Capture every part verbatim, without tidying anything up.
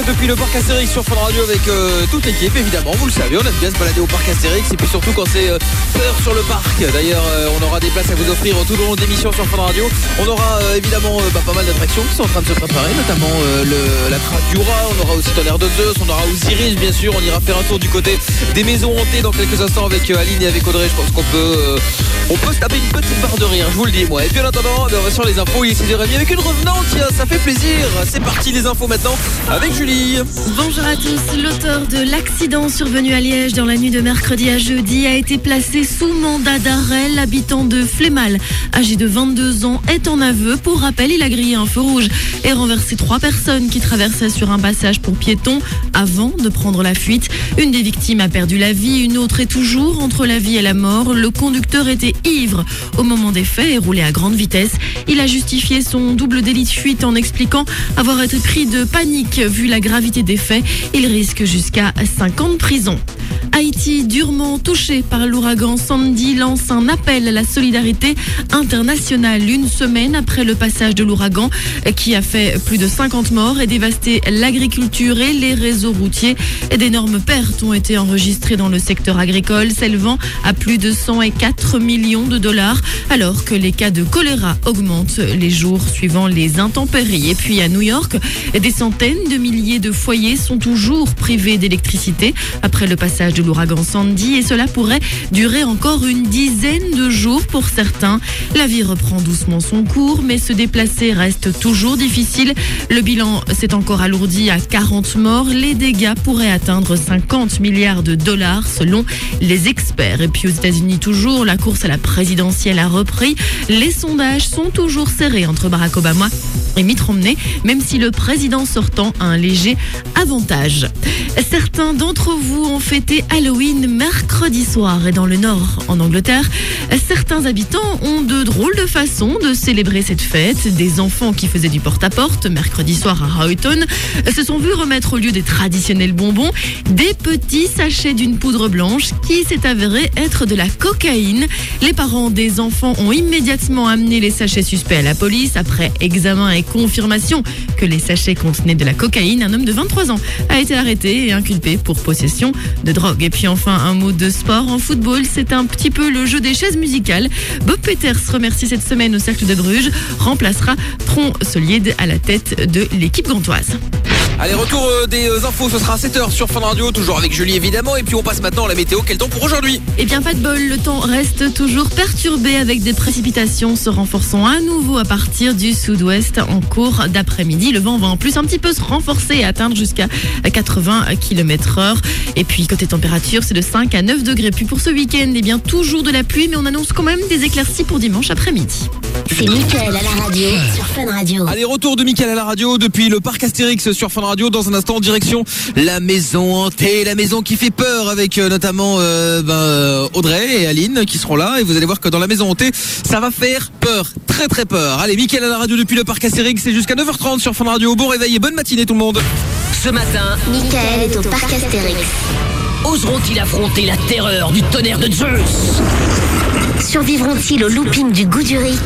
depuis le parc Astérix sur Fun Radio avec euh, toute l'équipe, évidemment, vous le savez, on aime bien se balader au parc Astérix et puis surtout quand c'est euh, peur sur le parc. D'ailleurs, euh, on aura des places à vous offrir tout au long de l'émission sur Fun Radio. On aura euh, évidemment euh, bah, pas mal d'attractions qui sont en train de se préparer, notamment euh, le, la traque du rat, on aura aussi Tonnerre de Zeus, on aura Osiris bien sûr, on ira faire un tour du côté des maisons hantées dans quelques instants avec euh, Aline et avec Audrey. Je pense qu'on peut euh, on peut se taper une petite barre de rire, je vous le dis moi. Et puis en attendant, on va sur les infos, il est six heures trente avec une revenante, tiens, ça fait plaisir. C'est parti les infos maintenant avec Julie. Bonjour à tous. L'auteur de l'accident survenu à Liège dans la nuit de mercredi à jeudi a été placé sous mandat d'arrêt. L'habitant de Flémal, âgé de vingt-deux ans, est en aveu. Pour rappel, il a grillé un feu rouge et renversé trois personnes qui traversaient sur un passage pour piétons avant de prendre la fuite. Une des victimes a perdu la vie, une autre est toujours entre la vie et la mort. Le conducteur était ivre au moment des faits et roulait à grande vitesse. Il a justifié son double délit de fuite en expliquant avoir été pris de panique vu la gravité des faits. Il risque jusqu'à cinq ans de prison. Haïti, durement touché par l'ouragan Sandy, lance un appel à la solidarité internationale une semaine après le passage de l'ouragan qui a fait plus de cinquante morts et dévasté l'agriculture et les réseaux routiers. D'énormes pertes ont été enregistrées dans le secteur agricole, s'élevant à plus de cent quatre millions de dollars, alors que les cas de choléra augmentent les jours suivant les intempéries. Et puis à New York, des centaines de milliers de foyers sont toujours privés d'électricité après le passage de l'ouragan Sandy et cela pourrait durer encore une dizaine de jours pour certains. La vie reprend doucement son cours, mais se déplacer reste toujours difficile. Le bilan s'est encore alourdi à quarante morts. Les dégâts pourraient atteindre cinquante milliards de dollars selon les experts. Et puis aux États-Unis toujours, la course à la présidentielle a repris. Les sondages sont toujours serrés entre Barack Obama et Mitt Romney, même si le président sortant a un léger avantage. Certains d'entre vous ont fêté Halloween mercredi soir et dans le nord, en Angleterre, certains habitants ont de drôles de façons de célébrer cette fête. Des enfants qui faisaient du porte-à-porte mercredi soir à Houghton se sont vus remettre au lieu des traditionnels bonbons des petits sachets d'une poudre blanche qui s'est avérée être de la cocaïne. Les parents des enfants ont immédiatement amené les sachets suspects à la police. Après examen et confirmation que les sachets contenaient de la cocaïne, un homme de vingt-trois ans a été arrêté et inculpé pour possession de drogue. Et puis enfin, un mot de sport. En football, c'est un petit peu le jeu des chaises musicales. Bob Peters, remercié cette semaine au Cercle de Bruges, remplacera Tron Solied à la tête de l'équipe gantoise. Allez, retour euh, des euh, infos, ce sera à sept heures sur Fun Radio, toujours avec Julie évidemment. Et puis on passe maintenant à la météo. Quel temps pour aujourd'hui? Eh bien, pas de bol, le temps reste toujours perturbé avec des précipitations se renforçant à nouveau à partir du sud-ouest en cours d'après-midi. Le vent va en plus un petit peu se renforcer et atteindre jusqu'à quatre-vingts kilomètres heure. Et puis côté température, c'est de cinq à neuf degrés. Puis pour ce week-end, eh bien toujours de la pluie, mais on annonce quand même des éclaircies pour dimanche après-midi. C'est Mickaël à la radio sur Fun Radio. Allez, retour de Mickaël à la radio depuis le parc Astérix sur Fun Radio. Dans un instant, en direction la maison hantée, la maison qui fait peur avec euh, notamment euh, ben, Audrey et Aline qui seront là. Et vous allez voir que dans la maison hantée, ça va faire peur, très très peur. Allez, Mickaël à la radio depuis le parc Astérix, c'est jusqu'à neuf heures trente sur Fun Radio. Bon réveil et bonne matinée tout le monde. Ce matin, Mickaël est au parc Astérix. oseront-ils affronter la terreur du tonnerre de Zeus? Survivront-ils au looping du Goudurix?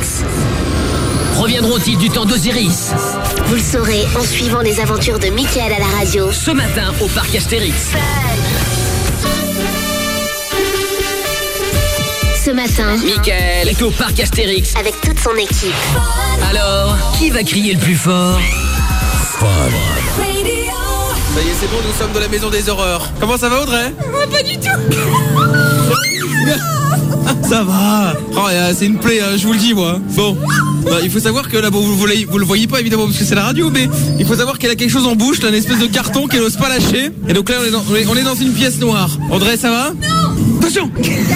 Reviendront-ils du temps d'Osiris? Vous le saurez en suivant les aventures de Mickaël à la radio. Ce matin au parc Astérix. Ce matin, Mickaël est au parc Astérix avec toute son équipe. Alors, qui va crier le plus fort? Ça y est, c'est bon, nous sommes dans la maison des horreurs. Comment ça va Audrey? Moi, pas du tout. Ça va. Oh, c'est une plaie, hein, je vous le dis moi. Bon, bah, il faut savoir que là, bon, vous, vous, vous le voyez pas évidemment parce que c'est la radio, mais il faut savoir qu'elle a quelque chose en bouche, là, une espèce de carton qu'elle n'ose pas lâcher. Et donc là, on est dans, on est, on est dans une pièce noire. Audrey, ça va? Non. Attention.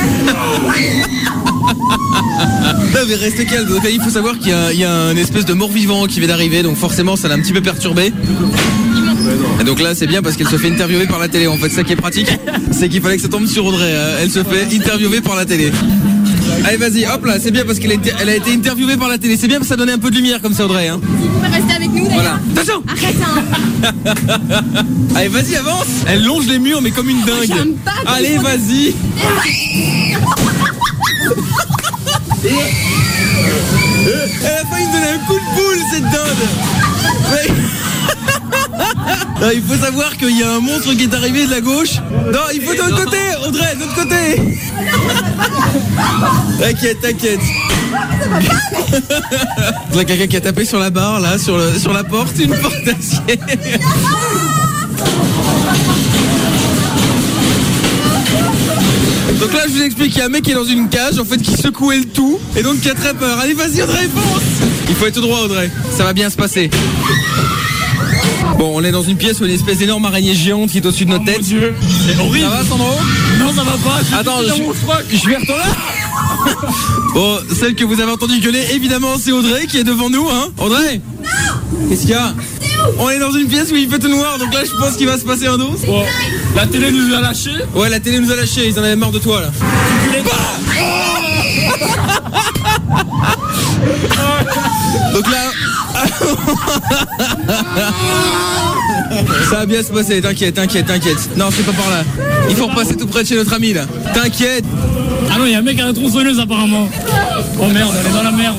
Non mais reste calme. Donc là, il faut savoir qu'il y a, il y a un espèce de mort-vivant qui vient d'arriver, donc forcément, ça l'a un petit peu perturbé. Et donc là c'est bien parce qu'elle se fait interviewer par la télé. En fait ça qui est pratique, c'est qu'il fallait que ça tombe sur Audrey. Elle se fait interviewer par la télé. Allez vas-y, hop là, c'est bien parce qu'elle a été, elle a été interviewée par la télé. C'est bien parce que ça donnait un peu de lumière comme ça Audrey hein. Vous pouvez rester avec nous d'ailleurs. Voilà. Attention. Arrête hein. Allez vas-y avance. Elle longe les murs mais comme une dingue. J'aime pas. Allez vas-y. Elle a failli me donner un coup de boule cette dinde. Mais... Non, il faut savoir qu'il y a un monstre qui est arrivé de la gauche. Non, il faut de l'autre côté, Audrey, de l'autre côté. T'inquiète, t'inquiète. Il y a quelqu'un qui a tapé sur la barre, là, sur, le, sur la porte, une porte d'acier. Donc là, je vous explique, il y a un mec qui est dans une cage, en fait, qui secouait le tout, et donc qui a très peur. Allez, vas-y, Audrey, fonce. Il faut être droit, Audrey. Ça va bien se passer. Bon, on est dans une pièce où il y a une espèce d'énorme araignée géante qui est au-dessus de notre tête. Oh mon Dieu, c'est horrible. Ça va, Sandro? Non, ça va pas. Je Attends, suis je, dans mon froc. je vais retourner. Bon, celle que vous avez entendu gueuler, évidemment, c'est Audrey qui est devant nous, hein. Audrey? Qu'est-ce qu'il y a? On est dans une pièce où il fait tout noir, donc là, je pense qu'il va se passer un dos. Bon, la télé nous a lâchés. Ouais, la télé nous a lâchés, ils en avaient marre de toi, là. Donc là... Ça va bien se passer, t'inquiète, t'inquiète, t'inquiète. Non, c'est pas par là. Il faut repasser tout près de chez notre ami, là. T'inquiète. Ah non, il y a un mec à la tronçonneuse apparemment. Oh merde, elle est dans la merde.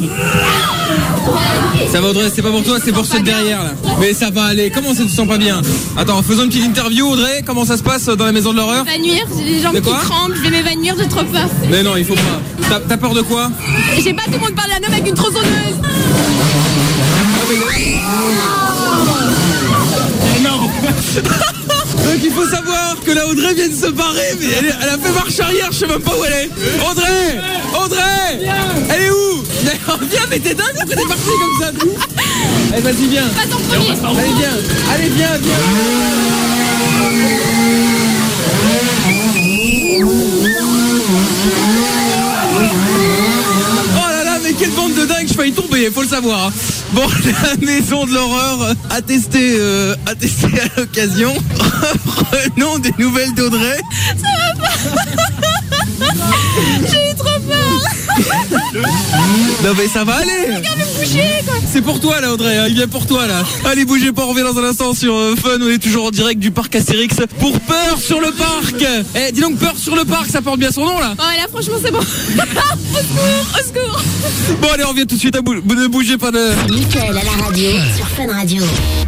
Ça va, Audrey, c'est pas pour toi, c'est pour ceux de derrière, là. Mais ça va aller. Comment ça, tu te sens pas bien? Attends, faisons une petite interview, Audrey. Comment ça se passe dans la maison de l'horreur? M'évanouir, j'ai les jambes qui tremblent, je vais m'évanouir, j'ai trop peur. Mais non, il faut pas. T'as, t'as peur de quoi? J'ai pas tout le monde parler à un homme avec une tronçonneuse. Énorme. Donc il faut savoir que la Audrey vient de se barrer, mais elle, est, elle a fait marche arrière, je sais même pas où elle est. Audrey, Audrey, elle est où? Viens, mais t'es dingue, après t'es partie comme ça. Allez, vas-y, viens. Pas ton premier. Allez, viens. Allez, viens, viens. Oh là là, mais quelle bande de dingue, je failli tomber, faut le savoir. Bon, la maison de l'horreur a testé, euh, a testé à l'occasion. Prenons des nouvelles d'Audrey. Ça va pas. J'ai eu trop peur. Non mais ça va aller. Regarde le bouger quoi. C'est pour toi là, Audrey, hein. Il vient pour toi là. Allez, bougez pas, on revient dans un instant sur euh, Fun. On est toujours en direct du parc Astérix pour Peur sur le parc. Eh, dis donc, Peur sur le parc, ça porte bien son nom là. Oh là franchement c'est bon. Au secours, au secours. Bon allez, on revient tout de suite, à bou- ne bougez pas de... Mickaël à la radio sur Fun Radio.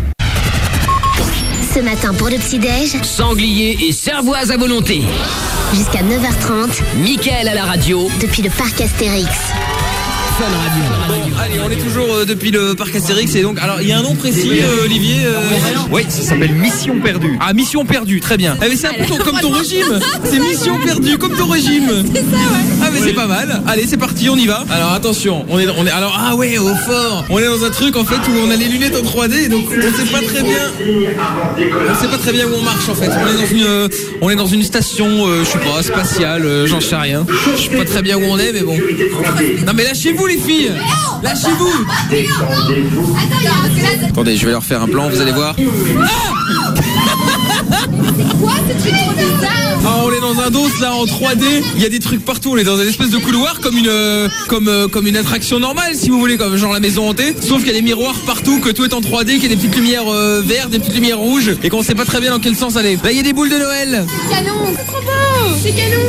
Ce matin pour le petit-déj, Sanglier et cervoise à volonté. jusqu'à neuf heures trente, Mickaël à la radio. depuis le parc Astérix. Fun Radio. Bon, allez, on est toujours euh, depuis le parc Astérix et donc, alors il y a un nom précis, euh, Olivier euh... Oui, ça s'appelle Mission Perdue. Ah, Mission Perdue, très bien. Ah, mais c'est un peu ton- comme ton régime. C'est Mission Perdue, comme ton régime. C'est ça ouais. Ah mais c'est pas mal. Allez, c'est parti, on y va. Alors attention, on est, on est. Alors ah ouais, au fort. On est dans un truc en fait où on a les lunettes en trois D, donc on sait pas très bien. On sait pas très bien où on marche en fait. On est dans une, euh, on est dans une station, euh, je sais pas, spatiale, euh, j'en sais rien. Je sais pas très bien où on est, mais bon. Non mais lâchez-vous les filles. Lâchez-vous. Attendez, je vais leur faire un plan, vous allez voir. Quoi ce truc trop bizarre? Ah, on est dans un dos là en trois D. Il y a des trucs partout. On est dans une espèce de couloir comme une euh, comme euh, comme une attraction normale si vous voulez, comme genre la maison hantée. Sauf qu'il y a des miroirs partout, que tout est en trois D, qu'il y a des petites lumières euh, vertes, des petites lumières rouges, et qu'on sait pas très bien dans quel sens aller. Là il y a des boules de Noël. Canon, c'est trop beau. C'est canon.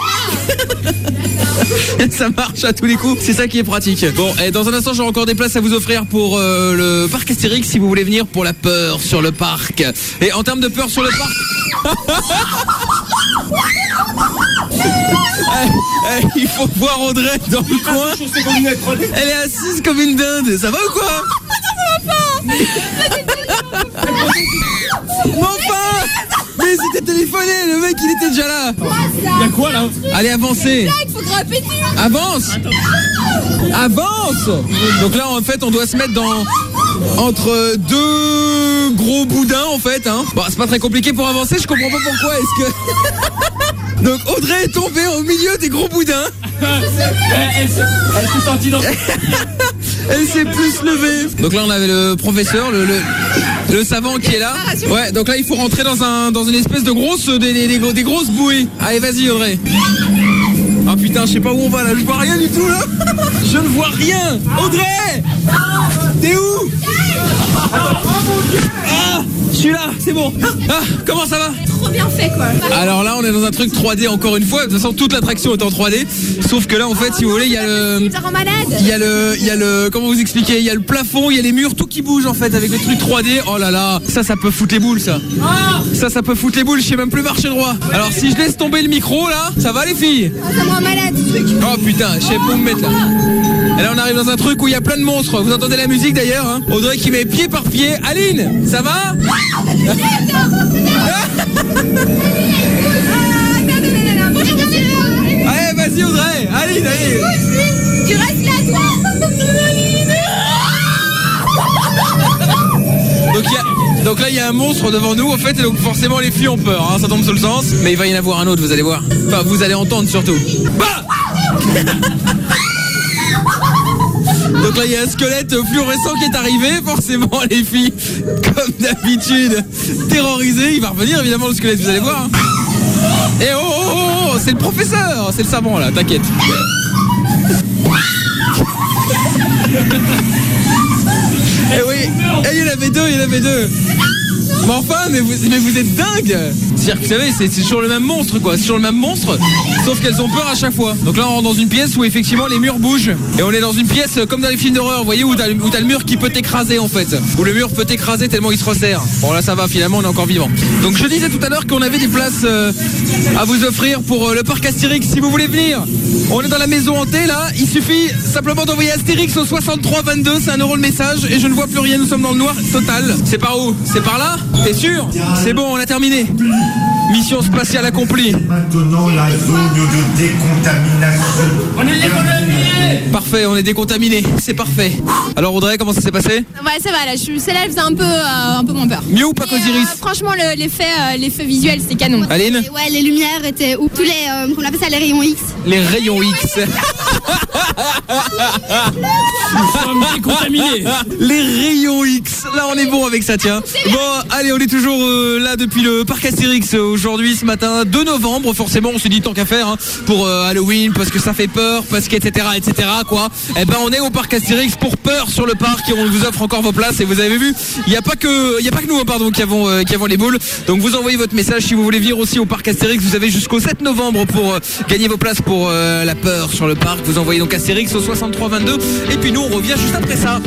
Ça marche à tous les coups. C'est ça qui est pratique. Bon, et dans un instant j'aurai encore des places à vous offrir pour euh, le parc Astérix si vous voulez venir pour la peur sur le parc. Et en termes de peur sur le parc. Eh, eh, il faut voir Audrey dans le coin. Elle est assise comme une dinde. Ça va ou quoi? Mais enfin! Mais c'était téléphoné, le mec il était déjà là. Y'a quoi là? Allez, avancez. Il faut grimper dessus. Avance. Avance. Donc là en fait on doit se mettre dans entre deux gros boudins en fait hein. Bon, c'est pas très compliqué pour avancer, je comprends pas pourquoi est-ce que donc Audrey est tombée au milieu des gros boudins. Elle, elle s'est elle s'est sentie dans... Elle s'est plus levée. Donc là on avait le professeur, le, le, le savant qui est là. Ouais, donc là il faut rentrer dans un dans une espèce de grosse des, des, des, des grosses bouées. Allez, vas-y Audrey. Ah putain, je sais pas où on va là, je vois rien du tout là. Je ne vois rien. Audrey, t'es où? Ah, je Je suis là, c'est bon. Ah, comment ça va? Trop bien fait quoi. Alors là, on est dans un truc trois D encore une fois. De toute façon, toute l'attraction est en trois D. Sauf que là, en fait, si vous voulez, il y a le, Ça rend malade. il y a le, il y a le, comment vous expliquer? Il y a le plafond, il y a les murs, tout qui bouge en fait avec le truc trois D. Oh là là, ça, ça peut foutre les boules, ça. Ça, ça peut foutre les boules. Je sais même plus marcher droit. Alors si je laisse tomber le micro là, ça va les filles? Ah, ça me rend malade ce truc. Oh putain, je sais pas où me mettre là. Et là on arrive dans un truc où il y a plein de monstres. Vous entendez la musique d'ailleurs hein? Audrey qui met pied par pied. Aline, ça va? Allez vas-y Audrey. Aline, allez. Tu restes là toi. Donc, il y a, donc là il y a un monstre devant nous en fait. Et donc forcément les filles ont peur hein, ça tombe sous le sens. Mais il va y en avoir un autre, vous allez voir. Enfin vous allez entendre surtout. Bah donc là il y a un squelette fluorescent qui est arrivé. Forcément les filles comme d'habitude terrorisées. Il va revenir évidemment le squelette, vous allez voir hein. Et oh, oh, oh, oh c'est le professeur. C'est le savant là, t'inquiète. Eh oui, eh, il y en avait deux, il y en avait deux. Mais enfin, mais vous, mais vous êtes dingue. C'est-à-dire que vous savez, c'est, c'est toujours le même monstre quoi. C'est toujours le même monstre, sauf qu'elles ont peur à chaque fois. Donc là on rentre dans une pièce où effectivement les murs bougent. Et on est dans une pièce comme dans les films d'horreur, vous voyez, où t'as, où t'as le mur qui peut t'écraser en fait. Où le mur peut t'écraser tellement il se resserre. Bon là ça va, finalement on est encore vivant. Donc je disais tout à l'heure qu'on avait des places euh, à vous offrir pour euh, le parc Astérix. Si vous voulez venir, on est dans la maison hantée là. Il suffit simplement d'envoyer Astérix au soixante-trois vingt-deux. C'est un euro le message. Et je ne vois plus rien, nous sommes dans le noir total. C'est par où? C'est par là? T'es sûr? C'est bon, on a terminé. Mission spatiale accomplie. Maintenant la zone de décontamination. On est décontaminés. Parfait, on est décontaminé. C'est parfait. Alors Audrey, comment ça s'est passé? Ouais ça va là, je, celle-là elle faisait un peu, euh, un peu moins peur. Mieux ou pas qu'Osiris? Euh, franchement le, l'effet, euh, l'effet visuel c'est canon. Aline? Ouais, les lumières étaient ouf. Tous les, euh, on appelle ça les rayons X. Les rayons X. Nous sommes décontaminés. Les rayons X. Là on est bon avec ça, tiens. Bon, allez, on est toujours euh, là depuis le parc Astérix euh, aujourd'hui, ce matin, deux novembre. Forcément, on s'est dit tant qu'à faire hein, pour euh, Halloween, parce que ça fait peur, parce que et cetera et cetera quoi. Eh ben, on est au parc Astérix pour peur sur le parc et on vous offre encore vos places. Et vous avez vu, il n'y a pas que, il y a pas que nous, hein, pardon, qui avons, euh, qui avons les boules. Donc vous envoyez votre message si vous voulez venir aussi au parc Astérix. Vous avez jusqu'au sept novembre pour euh, gagner vos places pour euh, la peur sur le parc. Vous envoyez donc Astérix au soixante-trois vingt-deux. Et puis nous, on revient juste après ça.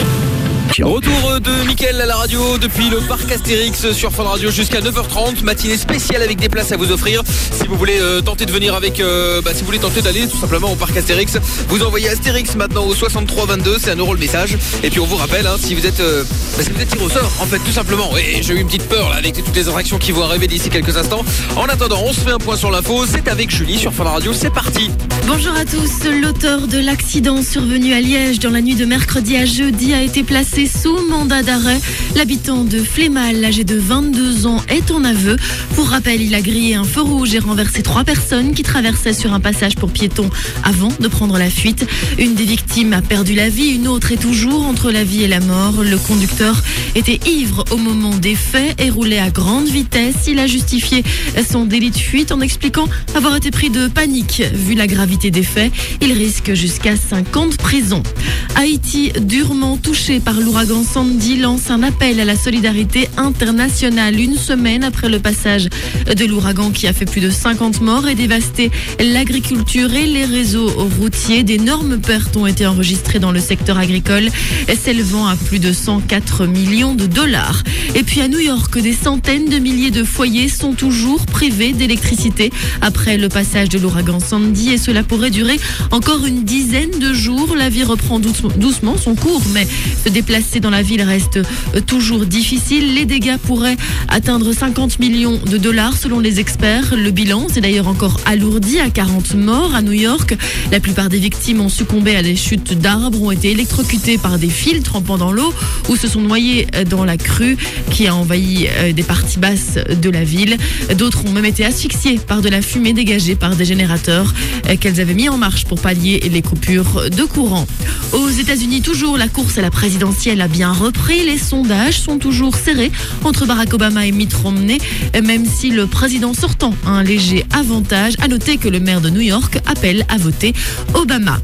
Retour de Mickaël à la radio depuis le parc Astérix sur Fun Radio jusqu'à neuf heures trente. Matinée spéciale avec des places à vous offrir. Si vous voulez euh, tenter de venir avec, euh, bah, si vous voulez tenter d'aller tout simplement au parc Astérix, vous envoyez Astérix maintenant au soixante-trois vingt-deux. C'est un euro le message. Et puis on vous rappelle, hein, si vous êtes, euh, bah, si vous êtes tiré au sort, en fait, tout simplement. Et j'ai eu une petite peur là avec toutes les attractions qui vont arriver d'ici quelques instants. En attendant, on se fait un point sur l'info. C'est avec Julie sur Fun Radio. C'est parti. Bonjour à tous. L'auteur de l'accident survenu à Liège dans la nuit de mercredi à jeudi a été placé sous mandat d'arrêt. L'habitant de Flémal, âgé de vingt-deux ans, est en aveu. Pour rappel, il a grillé un feu rouge et renversé trois personnes qui traversaient sur un passage pour piétons avant de prendre la fuite. Une des victimes a perdu la vie, une autre est toujours entre la vie et la mort. Le conducteur était ivre au moment des faits et roulait à grande vitesse. Il a justifié son délit de fuite en expliquant avoir été pris de panique. Vu la gravité des faits, il risque jusqu'à cinq ans de prison. Haïti, durement touché par l'ouragan Sandy, lance un appel à la solidarité internationale une semaine après le passage de l'ouragan qui a fait plus de cinquante morts et dévasté l'agriculture et les réseaux routiers. D'énormes pertes ont été enregistrées dans le secteur agricole, s'élevant à plus de cent quatre millions de dollars. Et puis à New York, des centaines de milliers de foyers sont toujours privés d'électricité après le passage de l'ouragan Sandy et cela pourrait durer encore une dizaine de jours. La vie reprend doucement son cours, mais se déplacer dans la ville reste toujours difficile. Les dégâts pourraient atteindre cinquante millions de dollars selon les experts. Le bilan s'est d'ailleurs encore alourdi à quarante morts à New York. La plupart des victimes ont succombé à des chutes d'arbres, ont été électrocutées par des fils trempant dans l'eau ou se sont noyées dans la crue qui a envahi des parties basses de la ville. D'autres ont même été asphyxiées par de la fumée dégagée par des générateurs qu'elles avaient mis en marche pour pallier les coupures de courant. Aux États-Unis, toujours, la course à la présidentielle a bien repris. Les sondages sont toujours serrés entre Barack Obama et Mitt Romney, même si le président sortant a un léger avantage. À noter que le maire de New York appelle à voter Obama.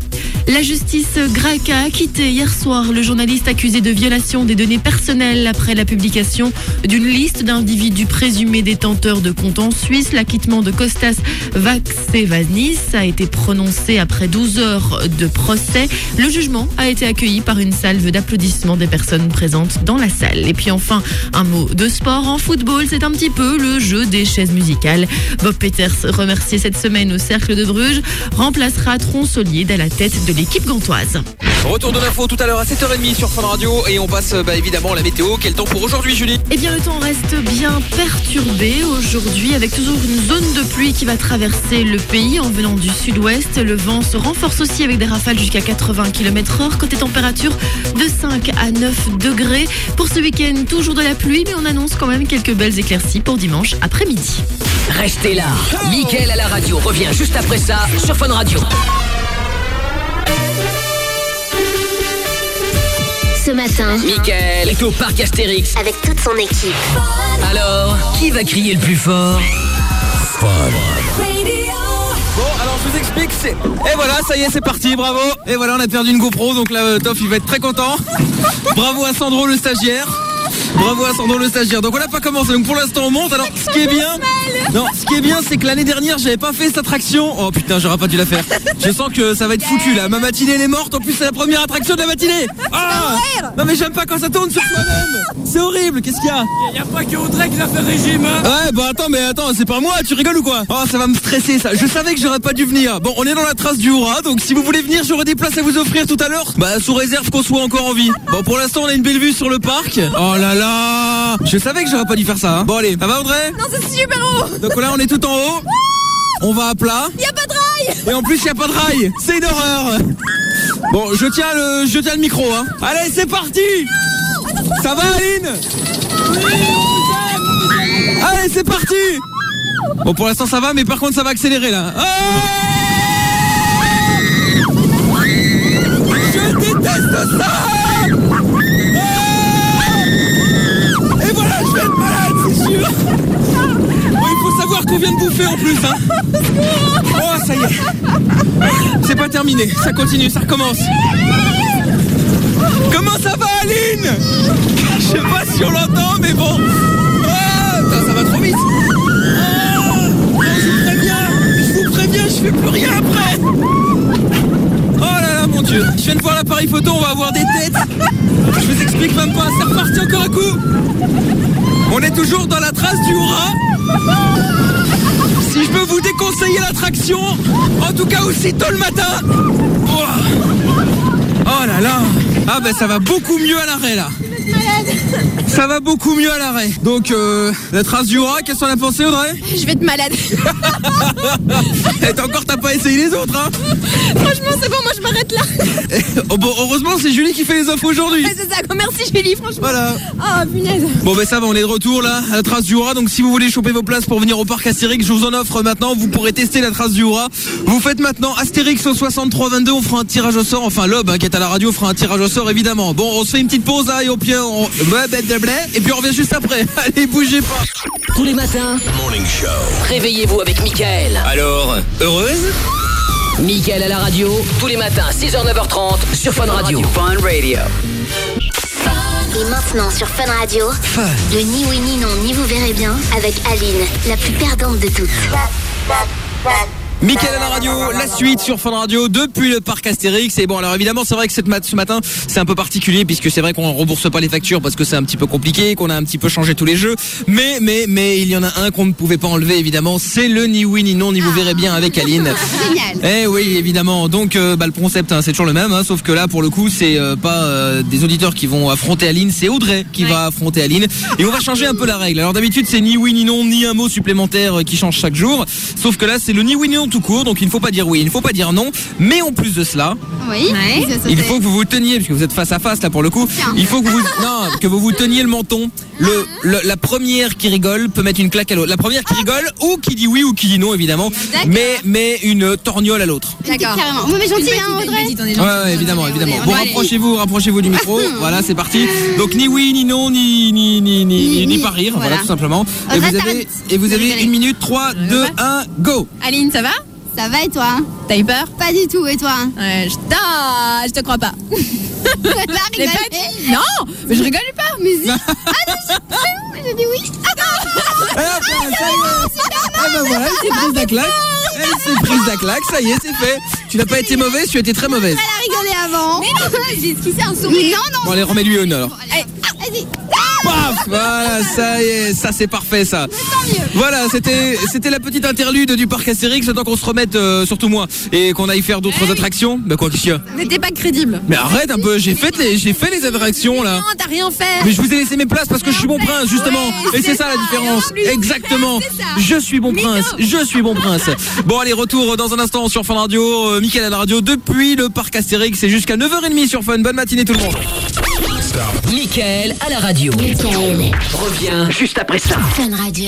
La justice grecque a acquitté hier soir le journaliste accusé de violation des données personnelles après la publication d'une liste d'individus présumés détenteurs de comptes en Suisse. L'acquittement de Kostas Vaxevanis a été prononcé après douze heures de procès. Le jugement a été accueilli par une salve d'applaudissements des personnes présentes dans la salle. Et puis enfin, un mot de sport. En football, c'est un petit peu le jeu des chaises musicales. Bob Peters, remercié cette semaine au Cercle de Bruges, remplacera Tronçollier à la tête de l'équipe gantoise. Retour de l'info tout à l'heure à sept heures trente sur Fun Radio et on passe bah, évidemment à la météo. Quel temps pour aujourd'hui, Julie? Eh bien, le temps reste bien perturbé aujourd'hui avec toujours une zone de pluie qui va traverser le pays en venant du sud-ouest. Le vent se renforce aussi avec des rafales jusqu'à quatre-vingts kilomètres heure. Côté température de cinq à neuf degrés. Pour ce week-end, toujours de la pluie, mais on annonce quand même quelques belles éclaircies pour dimanche après-midi. Restez là. Mickaël à la radio revient juste après ça sur Fun Radio. Ce matin, Mickaël est au parc Astérix avec toute son équipe. Alors, qui va crier le plus fort? Fun. Bon, alors je vous explique, c'est... Et voilà, ça y est, c'est parti, bravo. Et voilà, on a perdu une GoPro, donc là, euh, Toff, il va être très content. Bravo à Sandro, le stagiaire. Bravo à Sandro, le stagiaire. Donc on n'a pas commencé, donc pour l'instant on monte. Alors ce qui est bien, non, ce qui est bien, c'est que l'année dernière j'avais pas fait cette attraction. Oh putain, j'aurais pas dû la faire. Je sens que ça va être foutu là. Ma matinée elle est morte. En plus c'est la première attraction de la matinée. Ah non mais j'aime pas quand ça tourne sur soi-même. C'est horrible. Qu'est-ce qu'il y a? Il y a pas que Audrey qui a fait régime, hein. Ouais bah attends, mais attends, c'est pas moi. Tu rigoles ou quoi? Oh ça va me stresser ça. Je savais que j'aurais pas dû venir. Bon, on est dans la trace du Hura, donc si vous voulez venir, j'aurai des places à vous offrir tout à l'heure. Bah sous réserve qu'on soit encore en vie. Bon pour l'instant on a une belle vue sur le parc. Oh là là. Je savais que j'aurais pas dû faire ça, hein. Bon allez, ça va Audrey? Non, c'est super haut. Donc là on est tout en haut. On va à plat. Y a pas de rail. Et en plus y a pas de rail. C'est une horreur. Bon, je tiens le, je tiens le micro, hein. Allez, c'est parti. Ça va Aline? Allez, c'est parti. Bon pour l'instant ça va, mais par contre ça va accélérer là. Oh je déteste ça. Et voilà, je vais être malade, c'est sûr. Bon, il faut savoir qu'on vient de bouffer en plus, hein. Oh, ça y est. C'est pas terminé, ça continue, ça recommence. Comment ça va, Aline? Je sais pas si on l'entend, mais bon. Oh, putain, ça va trop vite. Oh, je vous préviens, je vous préviens, je fais plus rien après. Oh là là, mon Dieu. Je viens de voir l'appareil photo, on va avoir des têtes. Je vous explique même pas, c'est reparti encore un coup. On est toujours dans la trace du Hura. Si je peux vous déconseiller l'attraction, en tout cas aussitôt le matin. Oh, oh là là. Ah ben ça va beaucoup mieux à l'arrêt là. Ça va beaucoup mieux à l'arrêt. Donc euh, la trace du Hura, qu'est-ce qu'on a pensé Audrey? Je vais être malade. Et t'as encore t'as pas essayé les autres hein? Franchement c'est bon, moi je m'arrête là. Oh, bon heureusement c'est Julie qui fait les offres aujourd'hui. Ouais, c'est ça, merci Julie franchement. Voilà. Oh punaise. Bon ben ça va, on est de retour là à la trace du Hura. Donc si vous voulez choper vos places pour venir au parc Astérix, je vous en offre maintenant. Vous pourrez tester la trace du Hura. Vous faites maintenant Astérix au soixante-trois vingt-deux. On fera un tirage au sort. Enfin Lob hein, qui est à la radio fera un tirage au sort évidemment. Bon on se fait une petite pause là et au pied on... et puis on revient juste après. Allez bougez pas. Tous les matins, Morning Show. Réveillez-vous avec Mickaël. Alors, heureuse? Mickaël à la radio, tous les matins, six heures neuf heures trente sur Fun Radio. Fun Radio. Et maintenant sur Fun Radio, Fun. Le ni oui ni non ni vous verrez bien avec Aline, la plus perdante de toutes. Mickaël à la radio, la suite sur Fun Radio depuis le parc Astérix. Et bon alors évidemment c'est vrai que cette mat- ce matin c'est un peu particulier puisque c'est vrai qu'on rembourse pas les factures parce que c'est un petit peu compliqué, qu'on a un petit peu changé tous les jeux. Mais mais mais il y en a un qu'on ne pouvait pas enlever évidemment, c'est le ni oui ni non ni vous verrez bien avec Aline. Génial. Eh oui évidemment. Donc euh, bah, le concept hein, c'est toujours le même hein, sauf que là pour le coup c'est euh, pas euh, des auditeurs qui vont affronter Aline, c'est Audrey qui ouais. va affronter Aline. Et on va changer un peu la règle. Alors d'habitude c'est ni oui ni non ni un mot supplémentaire qui change chaque jour. Sauf que là c'est le ni oui ni non tout court, donc il ne faut pas dire oui, il ne faut pas dire non, mais en plus de cela, oui, ouais. il faut que vous vous teniez, puisque vous êtes face à face là pour le coup, il faut que vous non, que vous vous teniez le menton. Le, le la première qui rigole peut mettre une claque à l'autre. La première qui rigole ou qui dit oui ou qui dit non évidemment, mais mais une torgnole à l'autre. D'accord. Carrément. Vous m'avez gentil hein Audrey. Ouais, ouais évidemment évidemment. Bon rapprochez-vous, rapprochez-vous du micro. Voilà c'est parti. Donc ni oui ni non ni ni ni ni ni pas rire, voilà tout simplement. Et vous avez et vous avez une minute, trois, deux, un, go. Aline ça va? Ça va et toi? T'as eu peur? Pas du tout, et toi? Ouais, je, ah, je te crois pas. Elle a J'ai rigolé. pas dit. Non, mais je rigole pas. Mais si. Ah non, j'ai j'ai dit oui. Ah Ah, bah, ça y est. Ah bah voilà, elle s'est prise la claque. Elle s'est prise la claque, ça y est, c'est fait. Tu n'as pas été mauvaise, tu as été très mauvaise. Elle a rigolé avant. Mais non, j'ai esquissé un sourire. Non, non. Bon allez, remets-lui une alors. Allez, ah, vas-y. Paf, voilà, ça y est, ça c'est parfait ça. Voilà, c'était c'était la petite interlude du parc Astérix, le temps qu'on se remette, euh, surtout moi, et qu'on aille faire d'autres attractions. Bah quoi, qu'est-ce qu'il y a? Mais t'es pas crédible. Mais arrête un peu, j'ai fait les j'ai fait les attractions là. Non, t'as rien fait. Mais je vous ai laissé mes places parce que je suis bon prince justement. Ouais, Et c'est c'est ça la ça. différence. Et en plus, Exactement. c'est ça. Je suis bon Mytho. prince. Je suis bon prince. Bon allez, retour dans un instant sur Fun Radio. Euh, Mickaël à la radio depuis le parc Astérix. C'est jusqu'à neuf heures trente sur Fun. Bonne matinée tout le monde. Mickaël à la radio. Mickaël. Revient juste après ça. Fun Radio.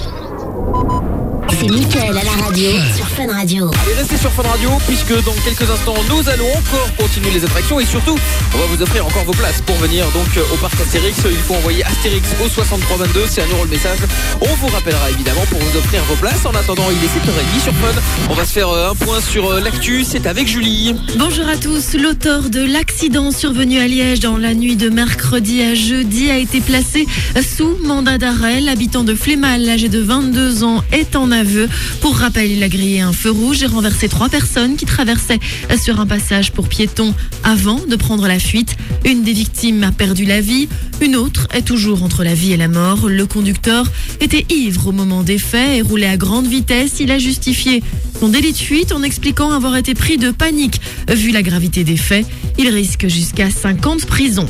C'est Mickaël à la radio sur Fun Radio. Et restez sur Fun Radio puisque dans quelques instants nous allons encore continuer les attractions et surtout on va vous offrir encore vos places pour venir donc au parc Astérix. Il faut envoyer Astérix au soixante-trois vingt-deux, c'est un euro le message. On vous rappellera évidemment pour vous offrir vos places. En attendant, il est sept heures trente sur Fun. On va se faire un point sur l'actu, c'est avec Julie. Bonjour à tous. L'auteur de l'accident survenu à Liège dans la nuit de mercredi à jeudi a été placé sous mandat d'arrêt. L'habitant de Flémal, âgé de vingt-deux ans, est en aveu. Pour rappel, il a grillé un feu rouge et renversé trois personnes qui traversaient sur un passage pour piétons avant de prendre la fuite. Une des victimes a perdu la vie. Une autre est toujours entre la vie et la mort. Le conducteur était ivre au moment des faits et roulait à grande vitesse. Il a justifié son délit de fuite en expliquant avoir été pris de panique. Vu la gravité des faits, il risque jusqu'à cinq ans de prison.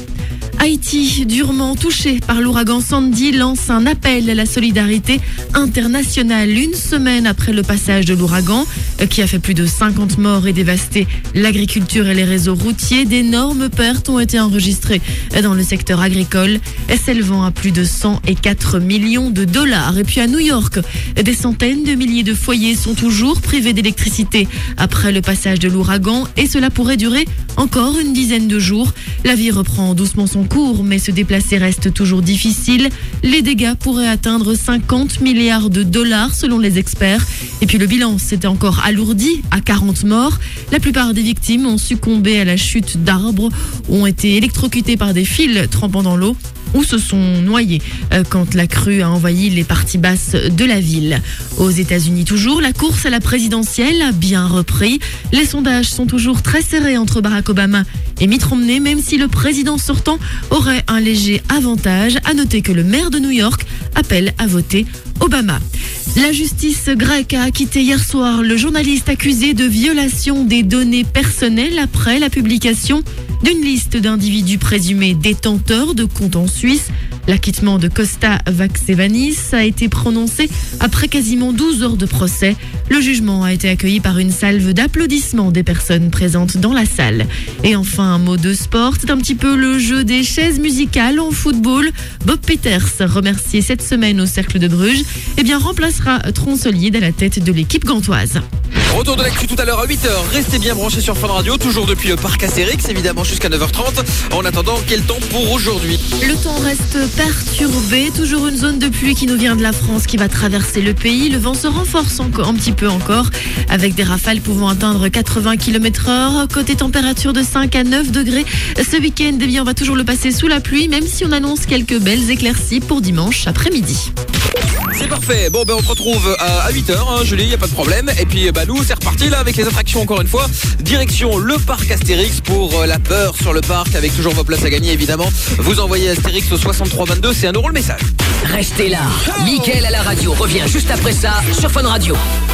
Haïti, durement touché par l'ouragan Sandy, lance un appel à la solidarité internationale une semaine après le passage de l'ouragan qui a fait plus de cinquante morts et dévasté l'agriculture et les réseaux routiers. D'énormes pertes ont été enregistrées dans le secteur agricole, s'élevant à plus de cent quatre millions de dollars. Et puis à New York, des centaines de milliers de foyers sont toujours privés d'électricité après le passage de l'ouragan et cela pourrait durer encore une dizaine de jours. La vie reprend doucement son cours, mais se déplacer reste toujours difficile. Les dégâts pourraient atteindre cinquante milliards de dollars selon les experts. Et puis le bilan s'est encore alourdi à quarante morts. La plupart des victimes ont succombé à la chute d'arbres, ont été électrocutés par des fils trempant dans l'eau ou se sont noyés quand la crue a envahi les parties basses de la ville. Aux États-Unis toujours, la course à la présidentielle a bien repris. Les sondages sont toujours très serrés entre Barack Obama et Mitt Romney, même si le président sortant aurait un léger avantage. À noter que le maire de New York appelle à voter Obama. La justice grecque a acquitté hier soir le journaliste accusé de violation des données personnelles après la publication d'une liste d'individus présumés détenteurs de comptes en Suisse. L'acquittement de Costa Vaxevanis a été prononcé après quasiment douze heures de procès. Le jugement a été accueilli par une salve d'applaudissements des personnes présentes dans la salle. Et enfin, un mot de sport, c'est un petit peu le jeu des chaises musicales en football. Bob Peters, remercié cette semaine au Cercle de Bruges, eh bien remplacera Tronsolide à la tête de l'équipe gantoise. Retour de l'actu tout à l'heure à huit heures. Restez bien branchés sur Fun Radio, toujours depuis le parc Astérix, évidemment jusqu'à neuf heures trente. En attendant, quel temps pour aujourd'hui? Le temps reste perturbé, toujours une zone de pluie qui nous vient de la France qui va traverser le pays. Le vent se renforce encore, un petit peu encore, avec des rafales pouvant atteindre quatre-vingts kilomètres heure. Côté température de cinq à neuf degrés. Ce week-end, eh bien, on va toujours le passer sous la pluie, même si on annonce quelques belles éclaircies pour dimanche après-midi. C'est parfait. Bon, ben on se retrouve à huit heures, hein, Julie, y a pas de problème. Et puis, bah, nous, c'est reparti là avec les attractions encore une fois. Direction le parc Astérix pour la peur sur le parc avec toujours vos places à gagner évidemment. Vous envoyez Astérix au soixante-trois vingt-deux, c'est un euro le message. Restez là. Mickaël à la radio revient juste après ça sur Fun Radio.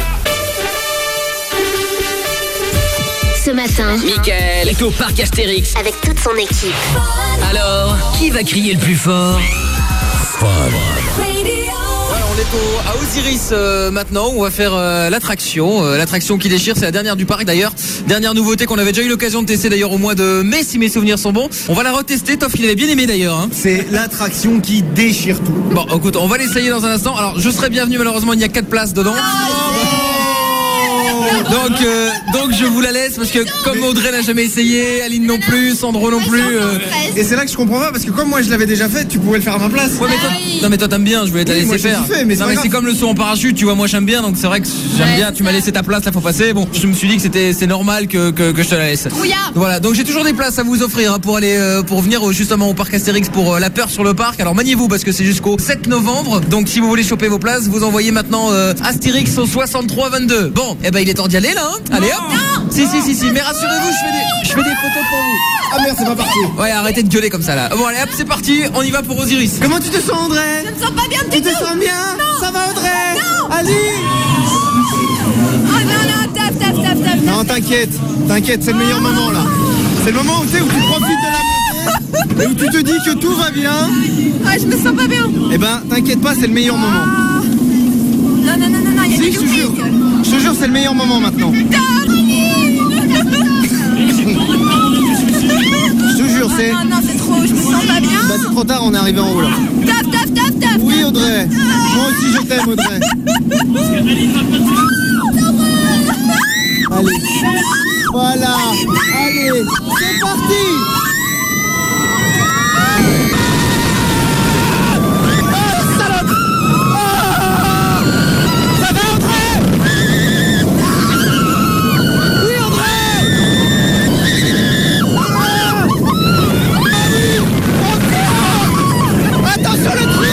Ce matin, Mickaël est au parc Astérix. avec toute son équipe. Alors, qui va crier le plus fort? Voilà, on est au, à Osiris euh, maintenant, on va faire euh, l'attraction. Euh, l'attraction qui déchire, c'est la dernière du parc d'ailleurs. Dernière nouveauté qu'on avait déjà eu l'occasion de tester d'ailleurs au mois de mai, si mes souvenirs sont bons. On va la retester, Toff il avait bien aimé d'ailleurs. Hein. C'est l'attraction qui déchire tout. Bon, écoute, on va l'essayer dans un instant. Alors, je serai bienvenu, malheureusement, il y a quatre places dedans. Donc, euh, donc je vous la laisse parce que comme Audrey n'a jamais essayé, Aline non plus, Sandro non plus. Euh... Et c'est là que je comprends pas parce que comme moi je l'avais déjà fait, tu pouvais le faire à ma place. Ouais, mais toi, non mais toi t'aimes bien, je voulais te la Oui, laisser moi, j'ai faire. kiffé, mais c'est non pas mais grave. c'est comme le saut en parachute, tu vois, moi j'aime bien, donc c'est vrai que j'aime Ouais, bien. c'est Tu m'as ça. laissé ta place, là faut passer. Bon, je me suis dit que c'était c'est normal que, que que je te la laisse. Rouillard. Voilà, donc j'ai toujours des places à vous offrir hein, pour aller euh, pour venir euh, justement au parc Astérix pour euh, la peur sur le parc. Alors maniez-vous parce que c'est jusqu'au sept novembre. Donc si vous voulez choper vos places, vous envoyez maintenant euh, Astérix au soixante-trois vingt-deux. Bon, eh ben il est temps d'y aller là. Hein. Allez hop. Si si si si, mais rassurez-vous, je fais des je fais des photos pour vous. Ah merde, c'est pas parti. Ouais, arrêtez de gueuler comme ça là. Bon allez hop, c'est parti, on y va pour Osiris. Comment tu te sens, André? Je me sens pas bien Tu du te tout. sens bien? Ça va, Audrey? Allez. Oh non, non, taf, taf, taf, taf. Non, t'inquiète, t'inquiète, c'est le meilleur moment là. C'est le moment où, tu sais, où tu profites de la montée et où tu te dis que tout va bien. Ouais, je me sens pas bien. Eh ben, t'inquiète pas, c'est le meilleur moment. Non, non, non, non, non, il y a Si, des je te jure, loopings. je te jure, c'est le meilleur moment maintenant. Je te jure, c'est. Non, non, c'est trop, je me sens pas bien. Bah, c'est trop tard, on est arrivé en haut là. Taf, taf, taf, taf. Oui, Audrey. Moi aussi, je t'aime, Audrey. Allez. Voilà. Allez, c'est parti. Ah, salope. Ah. Ça va, Audrey? Oui, Audrey. Ah. Ah oui. Encore. Attention le trou.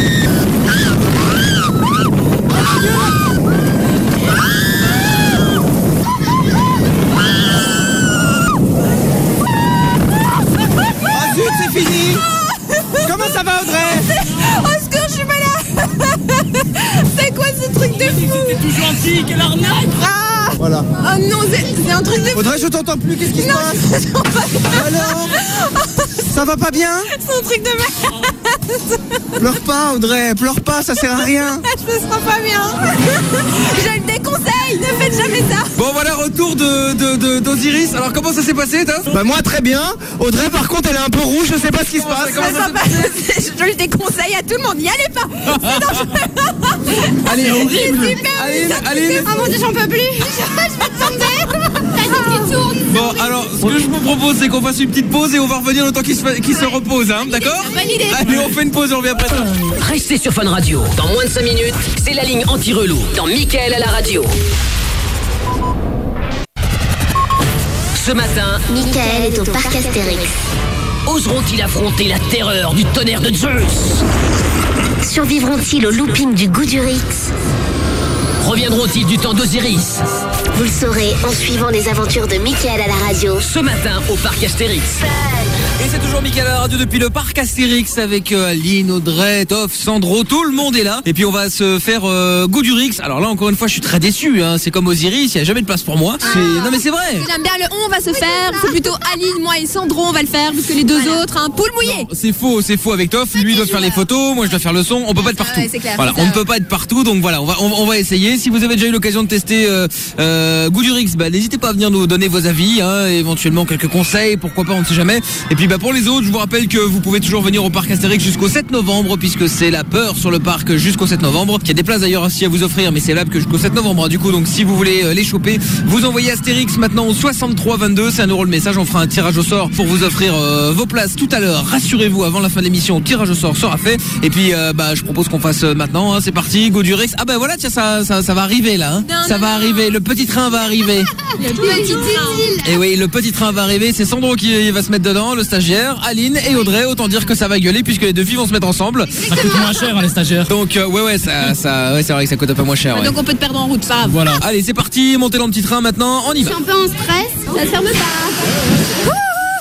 Ah zut, c'est fini. Comment ça va, Audrey? Au secours, je suis pas là. C'est quoi ce truc de fou? T'es tout gentil, quelle arnaque! Ah. Voilà. Oh non, c'est c'est un truc de fou. Audrey, je t'entends plus, qu'est-ce qui se Non, passe? je me sens pas bien. Alors? Ça va pas bien? C'est un truc de merde. Pleure pas, Audrey, pleure pas, ça sert à rien. Je me sens pas bien. Je le déconseille, ne faites jamais ça. Bon voilà, retour de de- de- d'Osiris. Alors comment ça s'est passé, Toff? Bah moi très bien. Audrey par contre elle est un peu rouge, je sais pas ce qui se passe. Comment Je, ça me sens pas- je le déconseille à tout le monde, n'y allez pas. C'est dangereux. Allez, horrible. super, Aline, ça, Aline. Ah mon dieu, j'en peux plus. Je vais tomber. Ta tête qui tourne. Bon, alors, ce que je vous propose, c'est qu'on fasse une petite pause et on va revenir le temps qu'il se, fa- qu'il se repose, hein, d'accord? Bonne idée. Allez, on fait une pause et on revient après ça. Restez sur Fun Radio. Dans moins de cinq minutes, c'est la ligne anti-relou dans Mickaël à la radio. Ce matin, Mickaël est au parc Astérix. oseront-ils affronter la terreur du tonnerre de Zeus? Survivront-ils au looping du goût du Rix? Reviendront-ils du temps d'Osiris? Vous le saurez en suivant les aventures de Mickaël à la radio. Ce matin, au parc Astérix. Et c'est toujours Mickaël à la radio depuis le parc Astérix avec euh, Aline, Audrey, Toff, Sandro, tout le monde est là. Et puis on va se faire euh, goût du Rix. Alors là encore une fois je suis très déçu, hein. C'est comme Osiris, il n'y a jamais de place pour moi. C'est... Non mais c'est vrai. J'aime bien le on va se faire. C'est plutôt Aline, moi et Sandro, on va le faire. Parce que les deux autres, un poule mouillé. C'est faux, c'est faux avec Toff. Lui doit faire les photos, moi je dois faire le son. On peut pas être ça, partout. ouais, c'est clair, Voilà, c'est on ça, ne peut ouais. pas être partout. Donc voilà, on va on, on va essayer. Si vous avez déjà eu l'occasion de tester euh, euh, goût du Rix, bah n'hésitez pas à venir nous donner vos avis, hein, éventuellement quelques conseils, pourquoi pas, on ne sait jamais. Et puis bah pour les autres, je vous rappelle que vous pouvez toujours venir au parc Astérix jusqu'au sept novembre, puisque c'est la peur sur le parc jusqu'au sept novembre. Il y a des places d'ailleurs aussi à vous offrir, mais c'est là que jusqu'au sept novembre. Hein. Du coup, donc si vous voulez euh, les choper, vous envoyez Astérix maintenant au soixante-trois vingt-deux. C'est un euro le message. On fera un tirage au sort pour vous offrir euh, vos places tout à l'heure. Rassurez-vous, avant la fin de l'émission, le tirage au sort sera fait. Et puis euh, bah je propose qu'on fasse euh, maintenant. Hein. C'est parti, Go du Rix. Ah bah voilà, tiens, ça ça, ça va arriver là. Hein. Non, ça non, va non. arriver. Le petit train va arriver. Le petit île. Et oui, le petit train va arriver. C'est Sandro qui va se mettre dedans, le stagiaire, Aline et Audrey. Autant dire que ça va gueuler puisque les deux filles vont se mettre ensemble. Ça coûte moins cher, hein, les stagiaires. Donc euh, ouais ouais, ça ça ouais, c'est vrai que ça coûte un peu moins cher. Ouais. Donc on peut te perdre en route, pas grave. Voilà. Allez, c'est parti, montez dans le petit train maintenant, on y Je va. suis un peu en stress. Ça se ferme pas.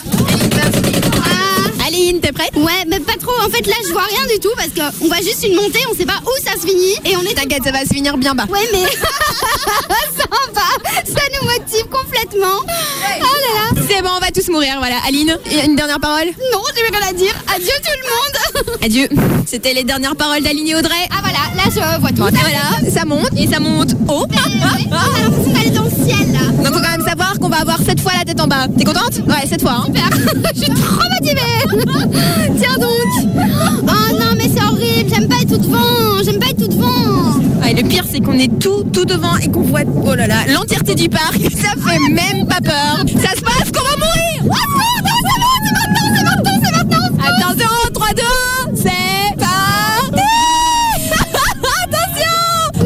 Ah. Aline, t'es prête? Ouais, mais pas trop. En fait, là, je vois rien du tout parce qu'on voit juste une montée, on sait pas où ça se finit. Et on est. T'inquiète, ça va se finir bien bas. Ouais, mais. ça va. Ça nous motive complètement. Oh là là. C'est bon, on va tous mourir, voilà. Aline, une dernière parole? Non, j'ai rien à dire. Adieu tout le monde. Adieu. C'était les dernières paroles d'Aline et Audrey. Ah voilà, là, je vois tout. Bon, et voilà, ça monte et ça monte haut. Ouais, on a l'impression d'aller dans le ciel là. Donc faut quand même savoir qu'on va avoir cette fois la tête en bas. T'es contente? Ouais, cette fois. Hein. Super. Je suis trop motivée. Tiens donc. Oh non, mais c'est horrible. J'aime pas être tout devant. J'aime pas être tout devant. Ouais, Et le pire, c'est qu'on est tout, tout devant et qu'on voit, oh là là, l'entièreté du parc. Ça fait même pas peur. Ça se passe qu'on va mourir. Oh, non, c'est bon, c'est maintenant, c'est maintenant, c'est maintenant. Attention, trois, deux, c'est parti. Attention.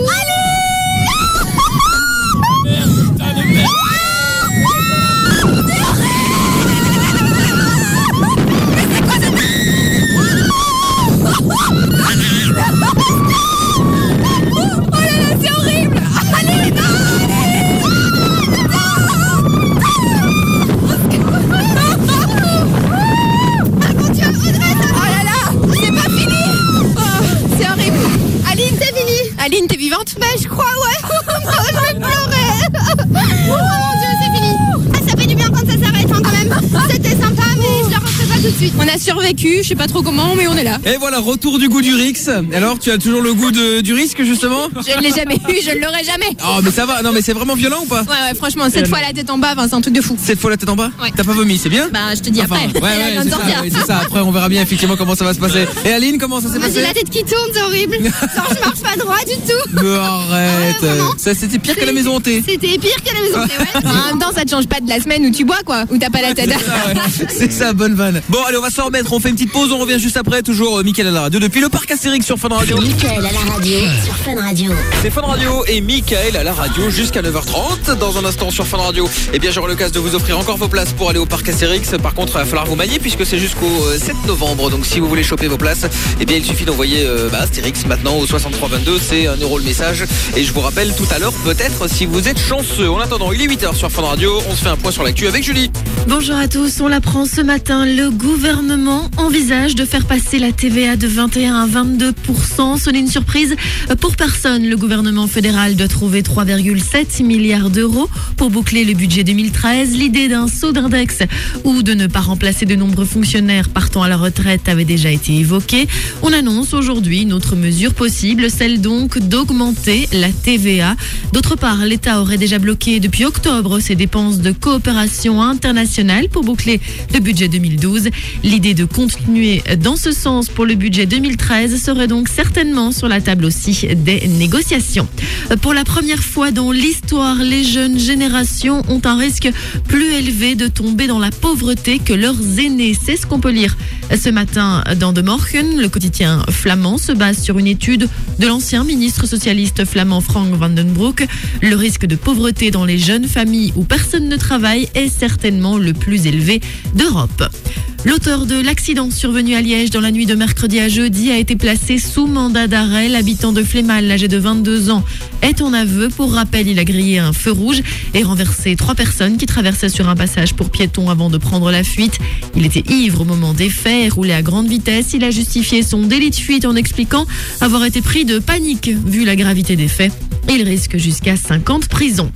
Aline, t'es vivante? Bah je crois, ouais. Je vais pleurer. Oh mon Dieu, c'est fini. Ah, ça fait du bien quand ça s'arrête, hein, quand même. C'était sympa, mais je la referai pas tout de suite. On a survécu, je sais pas trop comment, mais on est là. Et voilà, retour du goût du Rix. Alors, tu as toujours le goût de, du risque, justement? Je ne l'ai jamais eu, je ne l'aurai jamais. Oh, mais ça va. Non, mais c'est vraiment violent ou pas? Ouais, ouais, franchement, cette fois la tête en bas, c'est un truc de fou. Cette fois la tête en bas? Ouais. T'as pas vomi, c'est bien? Bah, je te dis enfin, après. Ouais, ouais, c'est ça, ouais, c'est ça. Après, on verra bien effectivement comment ça va se passer. Et Aline, comment ça s'est Moi, passé? j'ai la tête qui tourne, c'est horrible. Genre, je marche pas droit du tout. Mais arrête. Ouais, ça, c'était pire que la maison hantée. C'était pire que la maison hantée, ouais. En même temps, ça te change pas de la semaine où tu bois, quoi. Où t'as pas la tête. C'est ça, ouais. C'est ça, bonne vanne. Bon, allez, on va s'en remettre. On fait une petite pause. On revient juste après. Toujours euh, Mickaël à la radio depuis le parc Astérix sur Fun Radio. Mickaël à la radio sur Fun Radio. C'est Fun Radio et Mickaël à la radio jusqu'à neuf heures trente. Dans un instant sur Fun Radio, eh bien, j'aurai l'occasion de vous offrir encore vos places pour aller au parc Astérix. Par contre, il va falloir vous manier puisque c'est jusqu'au sept novembre. Donc, si vous voulez choper vos places, eh bien, il suffit d'envoyer euh, bah, Astérix maintenant au soixante-trois vingt-deux. C'est un euro le message. Et je vous rappelle tout à l'heure, peut-être, si vous êtes chanceux. En attendant, il est huit heures sur Fun Radio. On se fait un point sur l'actu avec Julie. Bonjour à tous, on l'apprend ce matin, le gouvernement envisage de faire passer la T V A de vingt et un à vingt-deux pour cent. Ce n'est une surprise pour personne. Le gouvernement fédéral doit trouver trois virgule sept milliards d'euros pour boucler le budget deux mille treize. L'idée d'un saut d'index ou de ne pas remplacer de nombreux fonctionnaires partant à la retraite avait déjà été évoquée. On annonce aujourd'hui une autre mesure possible, celle donc d'augmenter la T V A. D'autre part, l'État aurait déjà bloqué depuis octobre ses dépenses de coopération internationale pour boucler le budget deux mille douze. L'idée de continuer dans ce sens pour le budget deux mille treize serait donc certainement sur la table aussi des négociations. Pour la première fois dans l'histoire, les jeunes générations ont un risque plus élevé de tomber dans la pauvreté que leurs aînés. C'est ce qu'on peut lire ce matin dans De Morgen. Le quotidien flamand se base sur une étude de l'ancien ministre socialiste flamand Frank van den Broek. Le risque de pauvreté dans les jeunes familles où personne ne travaille est certainement le plus élevé d'Europe. L'auteur de l'accident survenu à Liège dans la nuit de mercredi à jeudi a été placé sous mandat d'arrêt. L'habitant de Flémal, âgé de vingt-deux ans, est en aveu. Pour rappel, il a grillé un feu rouge et renversé trois personnes qui traversaient sur un passage pour piétons avant de prendre la fuite. Il était ivre au moment des faits et roulait à grande vitesse. Il a justifié son délit de fuite en expliquant avoir été pris de panique vu la gravité des faits. Il risque jusqu'à cinq ans de prison.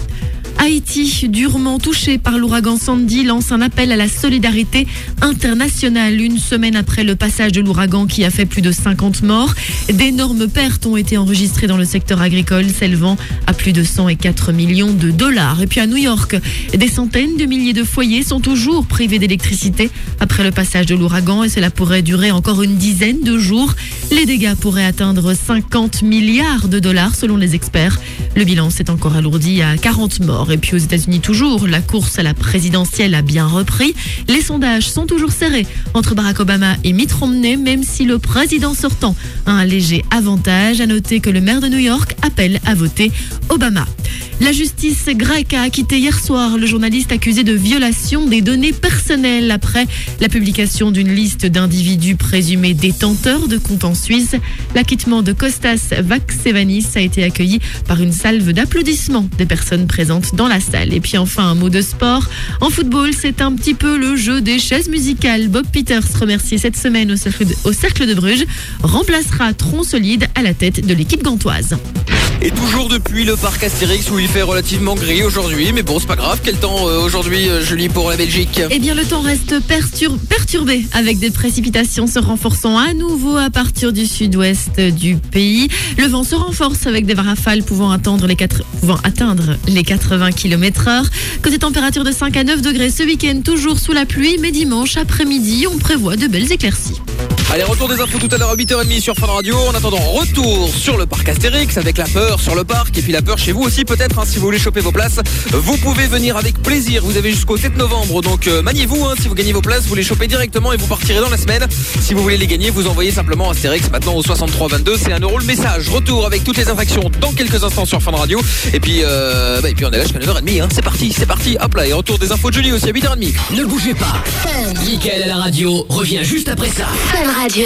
Haïti, durement touché par l'ouragan Sandy, lance un appel à la solidarité internationale. Une semaine après le passage de l'ouragan qui a fait plus de cinquante morts, d'énormes pertes ont été enregistrées dans le secteur agricole, s'élevant à plus de cent quatre millions de dollars. Et puis à New York, des centaines de milliers de foyers sont toujours privés d'électricité après le passage de l'ouragan et cela pourrait durer encore une dizaine de jours. Les dégâts pourraient atteindre cinquante milliards de dollars selon les experts. Le bilan s'est encore alourdi à quarante morts. Et puis aux États-Unis toujours, la course à la présidentielle a bien repris. Les sondages sont toujours serrés entre Barack Obama et Mitt Romney, même si le président sortant a un léger avantage. À noter que le maire de New York appelle à voter Obama. La justice grecque a acquitté hier soir le journaliste accusé de violation des données personnelles après la publication d'une liste d'individus présumés détenteurs de comptes en Suisse. L'acquittement de Kostas Vaksevanis a été accueilli par une salve d'applaudissements des personnes présentes dans la salle. Et puis enfin, un mot de sport. En football, c'est un petit peu le jeu des chaises musicales. Bob Peters, remercié cette semaine au Cercle de, au Cercle de Bruges, remplacera Tronc Solide à la tête de l'équipe gantoise. Et toujours depuis le parc Astérix où il fait relativement gris aujourd'hui, mais bon, c'est pas grave. Quel temps euh, aujourd'hui, euh, Julie, pour la Belgique? Eh bien, le temps reste persur- perturbé avec des précipitations se renforçant à nouveau à partir du sud-ouest du pays. Le vent se renforce avec des rafales pouvant atteindre les, quatre... pouvant atteindre les quatre-vingts kilomètres heure. Côté température de cinq à neuf degrés ce week-end, toujours sous la pluie, mais dimanche après-midi, on prévoit de belles éclaircies. Allez, retour des infos tout à l'heure à huit heures trente sur Fun Radio. En attendant, retour sur le parc Astérix avec la peur sur le parc et puis la peur chez vous aussi peut-être, hein, si vous voulez choper vos places. Vous pouvez venir avec plaisir. Vous avez jusqu'au sept novembre, donc euh, maniez-vous, hein, si vous gagnez vos places, vous les chopez directement et vous partirez dans la semaine. Si vous voulez les gagner, vous envoyez simplement Astérix maintenant au soixante-trois vingt-deux, c'est un euro le message. Retour avec toutes les attractions dans quelques instants sur Fun Radio. Et puis, euh, bah, et puis on est là jusqu'à neuf heures trente, hein. C'est parti, c'est parti. Hop là, et retour des infos de Julie aussi à huit heures trente. Ne bougez pas. Mickaël à la radio revient juste après ça. Fun Radio.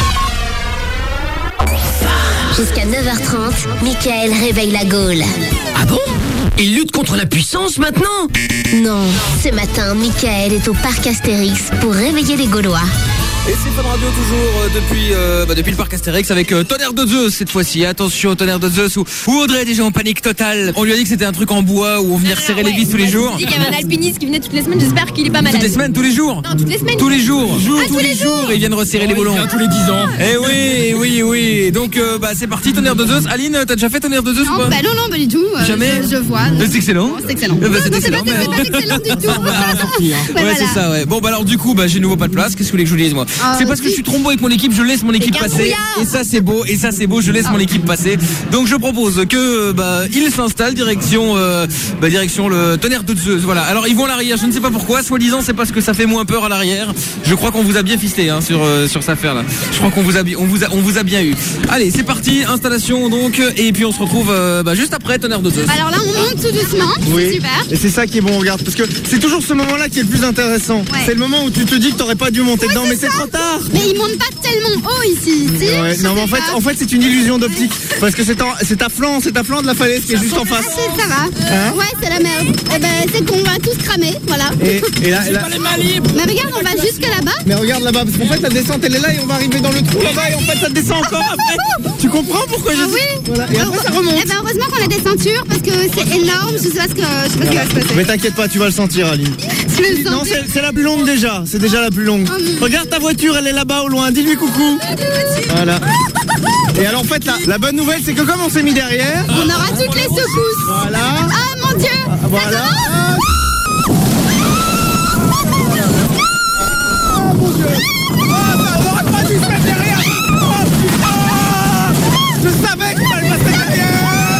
Jusqu'à neuf heures trente, Mickaël réveille la Gaule. Ah bon? Il lutte contre la puissance maintenant? Non, ce matin, Mickaël est au parc Astérix pour réveiller les Gaulois. Et c'est Fun Radio toujours euh, depuis euh, bah, depuis le parc Astérix avec euh, Tonnerre de Zeus cette fois-ci. Attention, Tonnerre de Zeus où, où Audrey est déjà en panique totale. On lui a dit que c'était un truc en bois où on venait resserrer ouais, les vis tous les jours. Il dit qu'il y avait un alpiniste qui venait toutes les semaines, j'espère qu'il est pas malade. Toutes les semaines, tous les jours. Non, toutes les semaines. Tous les jours. Ah, tous, tous les les jours. jours. Ils viennent resserrer Oh, les boulons. il vient tous les dix ans. Eh oui, oui, oui. Donc euh, bah c'est parti, Tonnerre de Zeus. Aline, t'as déjà fait Tonnerre de Zeus Non, ou pas? bah non, non, pas du tout. Euh, Jamais. Je, je vois. C'est excellent. C'est excellent. Eh ben, Non, c'est non, excellent, c'est pas, mais- c'est pas excellent du tout. Ouais, Ouais, voilà. c'est ça, ouais. Bon, bah alors du coup, bah j'ai nouveau pas de place. Qu'est-ce que vous voulez que je vous dise, moi? Ah, C'est parce que si. je suis trop beau avec mon équipe, je laisse mon équipe qu'un passer. couillard. Et ça, c'est beau. Et ça, c'est beau. Je laisse mon équipe passer. Donc, je propose que bah il s'installe direction, euh, bah, direction le Tonnerre de Zeus. Voilà. Alors, ils vont à l'arrière. Je ne sais pas pourquoi. Soi-disant, c'est parce que ça fait moins peur à l'arrière. Je crois qu'on vous a bien fisté hein, sur euh, sur cette affaire là. Je crois qu'on vous a bi- on vous a on vous a bien eu. Allez, c'est parti. Installation donc. Et puis on se retrouve euh, bah, juste après Tonnerre de Zeus. Alors là, on monte tout doucement. Oui. C'est super. Et c'est ça qui est bon, regarde, parce que c'est toujours ce moment-là qui est le plus intéressant. Ouais. C'est le moment où tu te dis que t'aurais pas dû monter dedans, mais c'est trop tard. Mais il monte pas tellement haut ici. Si, Ouais, je non mais en sais fait, pas. en fait c'est une illusion d'optique parce que c'est en- c'est à flanc, c'est à flanc de la falaise qui est juste en Ah, face. c'est- ça va. Hein Ouais, c'est la merde. Eh ben, c'est qu'on va tous cramer, voilà. Et, et là, et là- Mais regarde, on va jusque là-bas. mais regarde là-bas, parce qu'en fait la descente elle est là et on va arriver dans le trou là-bas et en fait ça descend encore après. Tu comprends pourquoi je Ah dis oui. Voilà. Et après ça remonte. Eh ben, heureusement qu'on a des ceintures parce que c'est énorme. Je sais pas ce que, je sais pas ce qui va se passer. Mais t'inquiète pas, tu vas le sentir, Aline. Tu veux le Non, sentir? c'est c'est la plus longue déjà. C'est déjà la plus longue. Oh, mon- Regarde ta voiture, elle est là-bas au loin. Dis-lui coucou. Voilà. Et alors en fait, la, la bonne nouvelle, c'est que comme on s'est mis derrière, On aura toutes les secousses. voilà, Ah mon dieu. voilà. Je savais qu'il fallait passer derrière.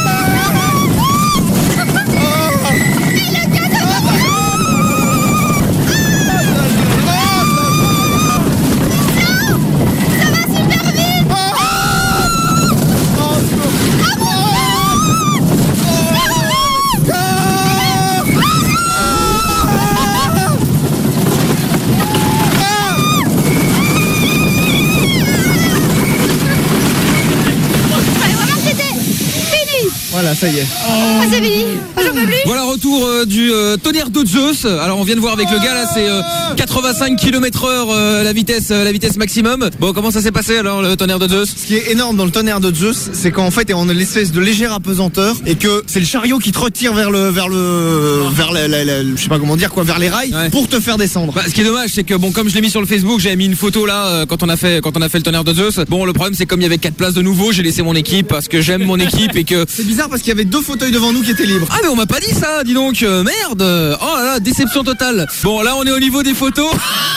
Voilà, ça y est. Ah, c'est fini. J'en peux plus. Voilà, retour euh, du euh, Tonnerre de Zeus. Alors on vient de voir avec le gars là, c'est euh, quatre-vingt-cinq kilomètres heure euh, la vitesse euh, la vitesse maximum. Bon, comment ça s'est passé alors le Tonnerre de Zeus? Ce qui est énorme dans le Tonnerre de Zeus, c'est qu'en fait, on a l'espèce de légère apesanteur et que c'est le chariot qui te retire vers le, vers le, vers la, la- la- je sais pas comment dire quoi, vers les rails Ouais. pour te faire descendre. Bah, ce qui est dommage, c'est que bon, comme je l'ai mis sur le Facebook, j'avais mis une photo là euh, quand on a fait quand on a fait le Tonnerre de Zeus. Bon, le problème c'est comme il y avait quatre places de nouveau, j'ai laissé mon équipe parce que j'aime mon équipe et que C'est bizarre parce qu'il y avait deux fauteuils devant nous qui étaient libres. ah mais on m'a pas dit ça, dis donc, euh, merde. Oh là là, déception totale. Bon, là on est au niveau des photos.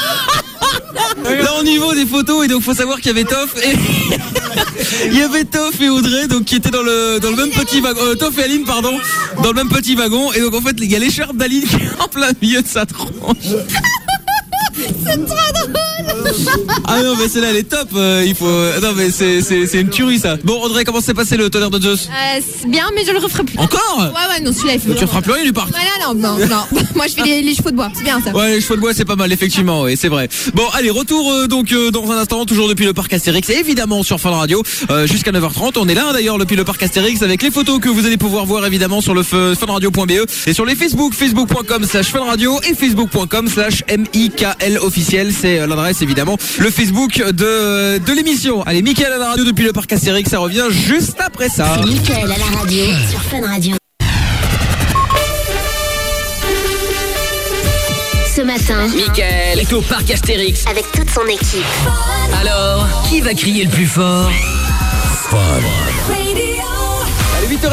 Là au niveau des photos et donc faut savoir qu'il y avait Toff et il y avait Toff et Audrey donc qui étaient dans le dans le même petit wagon, euh, Toff et Aline pardon, dans le même petit wagon et donc en fait il y a l'écharpe d'Aline qui est en plein milieu de sa tronche. C'est trop drôle. Ah non mais celle-là elle est top, euh, il faut non mais c'est c'est c'est une tuerie ça. Bon Audrey, comment s'est passé le Tonnerre de Zeus? Euh, c'est bien, mais je le referai plus. Encore? Ouais, ouais, non, celui-là, il faut. Tu ne feras plus rien du parc. Ouais, non, non, non, non. Moi, je fais les, les chevaux de bois. C'est bien ça. Ouais, les chevaux de bois c'est pas mal effectivement, oui c'est vrai. Bon allez, retour euh, donc euh, dans un instant toujours depuis le parc Astérix et évidemment sur Fun Radio euh, jusqu'à neuf heures trente. On est là d'ailleurs depuis le parc Astérix avec les photos que vous allez pouvoir voir évidemment sur le f- funradio point b e et sur les Facebook, facebook point com slash funradio et facebook point com slash M I K L officiel, c'est euh, l'adresse évidemment, le Facebook de, de l'émission. Allez, Mickaël à la radio depuis le parc Astérix, ça revient juste après ça. C'est Mickaël à la radio sur Fun Radio. Ce matin, Mickaël est au parc Astérix. avec toute son équipe. Alors, qui va crier le plus fort? Allez, huit heures trente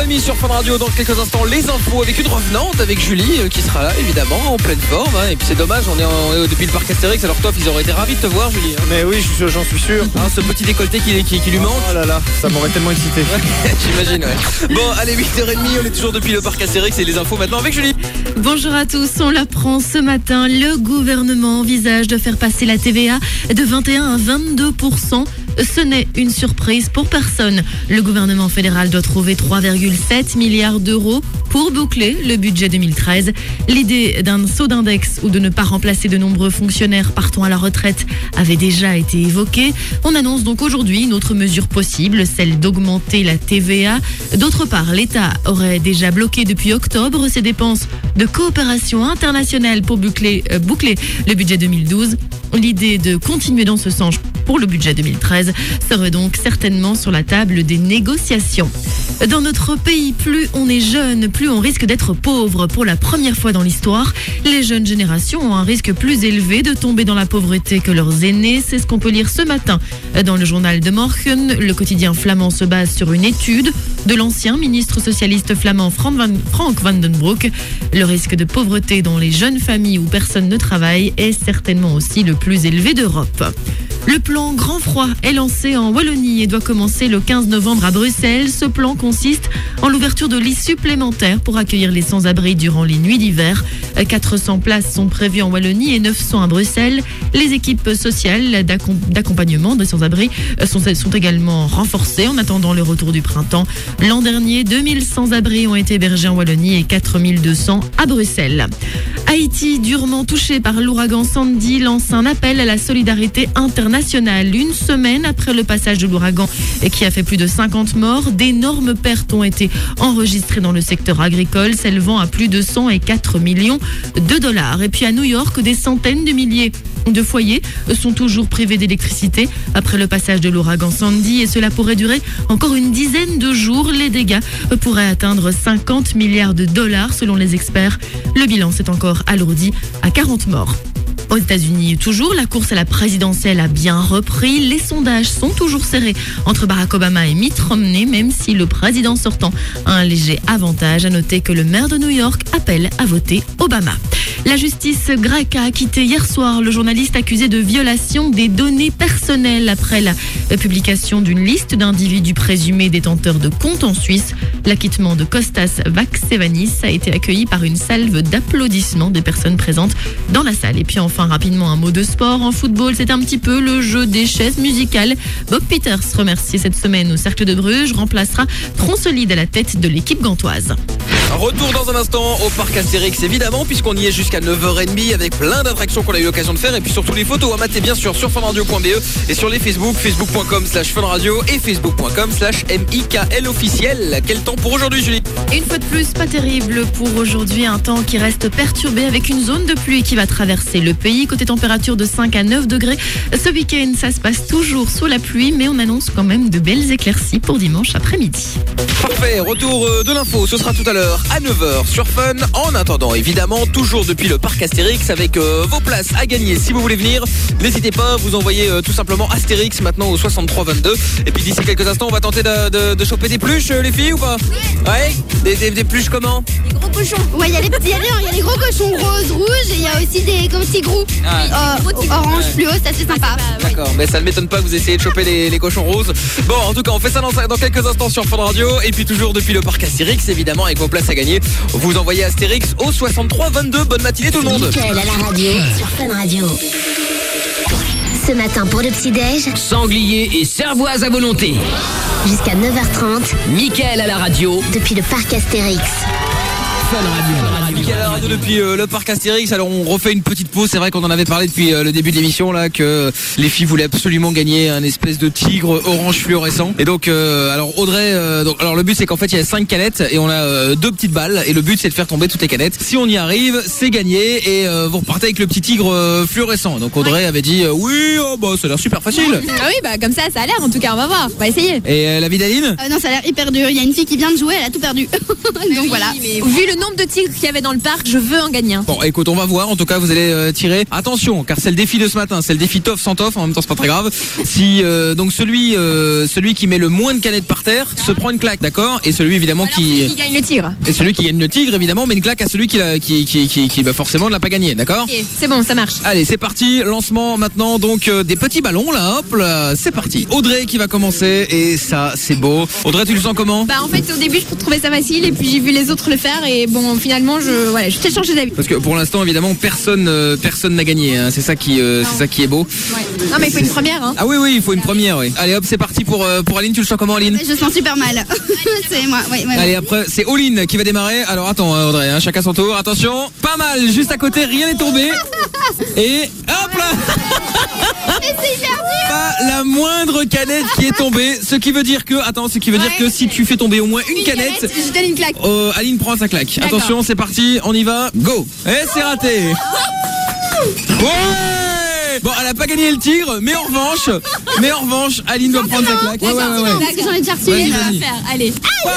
demie sur Fun Radio. Dans quelques instants, les infos avec une revenante, avec Julie euh, qui sera là évidemment en pleine forme. Hein. Et puis c'est dommage, on est, en, on est depuis le parc Astérix. Alors toi, ils auraient été ravis de te voir, Julie. Hein. Mais oui, j'en suis sûr. Hein, ce petit décolleté qui, qui, qui lui manque. Oh là là, ça m'aurait tellement excité. J'imagine, ouais. Bon, allez, huit heures trente, on est toujours depuis le parc Astérix et les infos maintenant avec Julie. Bonjour à tous, on l'apprend ce matin, le gouvernement envisage de faire passer la T V A de vingt et un à vingt-deux pour cent. Ce n'est une surprise pour personne. Le gouvernement fédéral doit trouver trois virgule sept milliards d'euros pour boucler le budget deux mille treize. L'idée d'un saut d'index ou de ne pas remplacer de nombreux fonctionnaires partant à la retraite avait déjà été évoquée. On annonce donc aujourd'hui une autre mesure possible, celle d'augmenter la T V A. D'autre part, l'État aurait déjà bloqué depuis octobre ses dépenses de coopération internationale pour boucler, euh, boucler le budget deux mille douze. L'idée de continuer dans ce sens pour le budget deux mille treize serait donc certainement sur la table des négociations. Dans notre pays, plus on est jeune, plus on risque d'être pauvre. Pour la première fois dans l'histoire, les jeunes générations ont un risque plus élevé de tomber dans la pauvreté que leurs aînés. C'est ce qu'on peut lire ce matin dans le journal de Morgen. Le quotidien flamand se base sur une étude de l'ancien ministre socialiste flamand Frank Van den Broek. Le risque de pauvreté dans les jeunes familles où personne ne travaille est certainement aussi le plus élevé d'Europe. Le plan Grand Froid est lancé en Wallonie et doit commencer le quinze novembre à Bruxelles. Ce plan consiste en l'ouverture de lits supplémentaires pour accueillir les sans-abri durant les nuits d'hiver. quatre cents places sont prévues en Wallonie et neuf cents à Bruxelles. Les équipes sociales d'accompagnement des sans-abri sont, sont également renforcées en attendant le retour du printemps. L'an dernier, deux mille sans-abri ont été hébergés en Wallonie et quatre mille deux cents à Bruxelles. Haïti, durement touché par l'ouragan Sandy, lance un appel à la solidarité internationale. Une semaine après le passage de l'ouragan qui a fait plus de cinquante morts, d'énormes pertes ont été enregistrées dans le secteur agricole, s'élevant à plus de cent quatre millions de dollars. Et puis à New York, des centaines de milliers de foyers sont toujours privés d'électricité après le passage de l'ouragan Sandy et cela pourrait durer encore une dizaine de jours. Les dégâts pourraient atteindre cinquante milliards de dollars selon les experts. Le bilan s'est encore alourdi à quarante morts. Aux États-Unis, toujours, la course à la présidentielle a bien repris. Les sondages sont toujours serrés entre Barack Obama et Mitt Romney, même si le président sortant a un léger avantage. À noter que le maire de New York appelle à voter Obama. La justice grecque a acquitté hier soir le journaliste accusé de violation des données personnelles après la publication d'une liste d'individus présumés détenteurs de comptes en Suisse. L'acquittement de Kostas Vaksevanis a été accueilli par une salve d'applaudissements des personnes présentes dans la salle. Et puis enfin, rapidement, un mot de sport. En football, c'est un petit peu le jeu des chaises musicales. Bob Peters, remercié cette semaine au Cercle de Bruges, remplacera Tronsolide à la tête de l'équipe gantoise. Retour dans un instant au parc Astérix évidemment, puisqu'on y est jusqu'à neuf heures trente avec plein d'attractions qu'on a eu l'occasion de faire et puis surtout les photos à mater bien sûr sur funradio point be et sur les Facebook, facebook point com slash funradio et facebook point com slash mikl officiel. Quel temps pour aujourd'hui, Julie? Une fois de plus, pas terrible pour aujourd'hui, un temps qui reste perturbé avec une zone de pluie qui va traverser le pays. Côté température de cinq à neuf degrés. Ce week-end, ça se passe toujours sous la pluie, mais on annonce quand même de belles éclaircies pour dimanche après-midi. Parfait, retour de l'info, ce sera tout à l'heure à neuf heures sur Fun. En attendant, évidemment, toujours depuis le parc Astérix avec euh, vos places à gagner. Si vous voulez venir, n'hésitez pas, vous envoyez euh, tout simplement Astérix maintenant au soixante-trois vingt-deux. Et puis d'ici quelques instants, on va tenter de, de, de choper des pluches, euh, les filles, ou pas? Ouais. Des, des, des pluches comment? Des gros cochons. Ouais, il y a les petits, il y a les, y a les gros cochons roses, rouges et il y a aussi des comme petits gros. Ah. Euh, orange, ouais. Fluo, c'est assez sympa. D'accord, mais ça ne m'étonne pas que vous essayez de choper les, les cochons roses. Bon, en tout cas, on fait ça dans, dans quelques instants sur Fun Radio. Et puis toujours depuis le parc Astérix, évidemment, avec vos places à gagner. Vous envoyez Astérix au soixante-trois vingt-deux. Bonne matinée tout le monde. Mickaël à la radio sur Fun Radio. Ce matin pour le petit-déj, sanglier et cervoise à volonté. Jusqu'à neuf heures trente. Mickaël à la radio. Depuis le parc Astérix. Fun Radio. Mickaël à la radio depuis euh, le parc Astérix. Alors on refait une petite pause. C'est vrai qu'on en avait parlé depuis euh, le début de l'émission là que les filles voulaient absolument gagner un espèce de tigre orange fluorescent. Et donc euh, alors Audrey, euh, donc alors le but c'est qu'en fait il y a cinq canettes et on a euh, deux petites balles et le but c'est de faire tomber toutes les canettes. Si on y arrive, c'est gagné et euh, vous repartez avec le petit tigre euh, fluorescent. Donc Audrey avait dit euh, oui, oh, bah ça a l'air super facile. Ah oui, bah comme ça ça a l'air en tout cas, on va voir, on va essayer. Et euh, la vie d'Aline? euh, Non, ça a l'air hyper dur. Il y a une fille qui vient de jouer, elle a tout perdu. Donc oui, voilà. Mais vu le nombre de tigres qu'il y avait dans le parc, je veux en gagner un. Bon, écoute, on va voir. En tout cas, vous allez euh, tirer. Attention, car c'est le défi de ce matin. C'est le défi tof sans tof. En même temps, c'est pas très grave. Si euh, donc celui euh, celui qui met le moins de canettes par terre se prend une claque, d'accord. Et celui évidemment Alors, qui celui qui gagne le tigre. et celui qui gagne le tigre évidemment met une claque à celui qui l'a, qui qui qui, qui bah forcément ne l'a pas gagné, d'accord. Ok, c'est bon, ça marche. Allez, c'est parti. Lancement maintenant. Donc euh, des petits ballons là. Hop là, c'est parti. Audrey qui va commencer et ça c'est beau. Audrey, tu le sens comment? Bah en fait au début je trouvais ça facile et puis j'ai vu les autres le faire et bon finalement je voilà je t'ai changé d'avis. Parce que pour l'instant évidemment personne euh, personne n'a gagné. Hein. C'est ça qui euh, c'est ça qui est beau. Ouais. Non mais il faut une première. Hein. Ah oui oui, il faut une première. Oui. Allez hop, c'est parti pour euh, pour Aline. Tu le sens comment, Aline? Je sens super mal. C'est moi, oui, oui. Allez, après c'est Oline qui va démarrer. Alors attends hein, Audrey, hein, chacun son tour. Attention, pas mal. Juste à côté, rien n'est tombé. Et hop là. Et c'est hyper dur. Pas la moindre canette qui est tombée. Ce qui veut dire que attends, ce qui veut dire Ouais. que si tu fais tomber au moins une, Une canette, canette, je donne une claque. euh, Aline prend sa claque. D'accord. Attention, c'est parti, on y va. Go. Et c'est raté. Ouais. Bon, elle a pas gagné le tigre, mais en revanche, mais en revanche, Aline doit prendre sa claque. Ouais, ouais, ouais, ouais. Parce que j'en ai déjà reçu Vas-y, une. vas-y. Faire. Allez.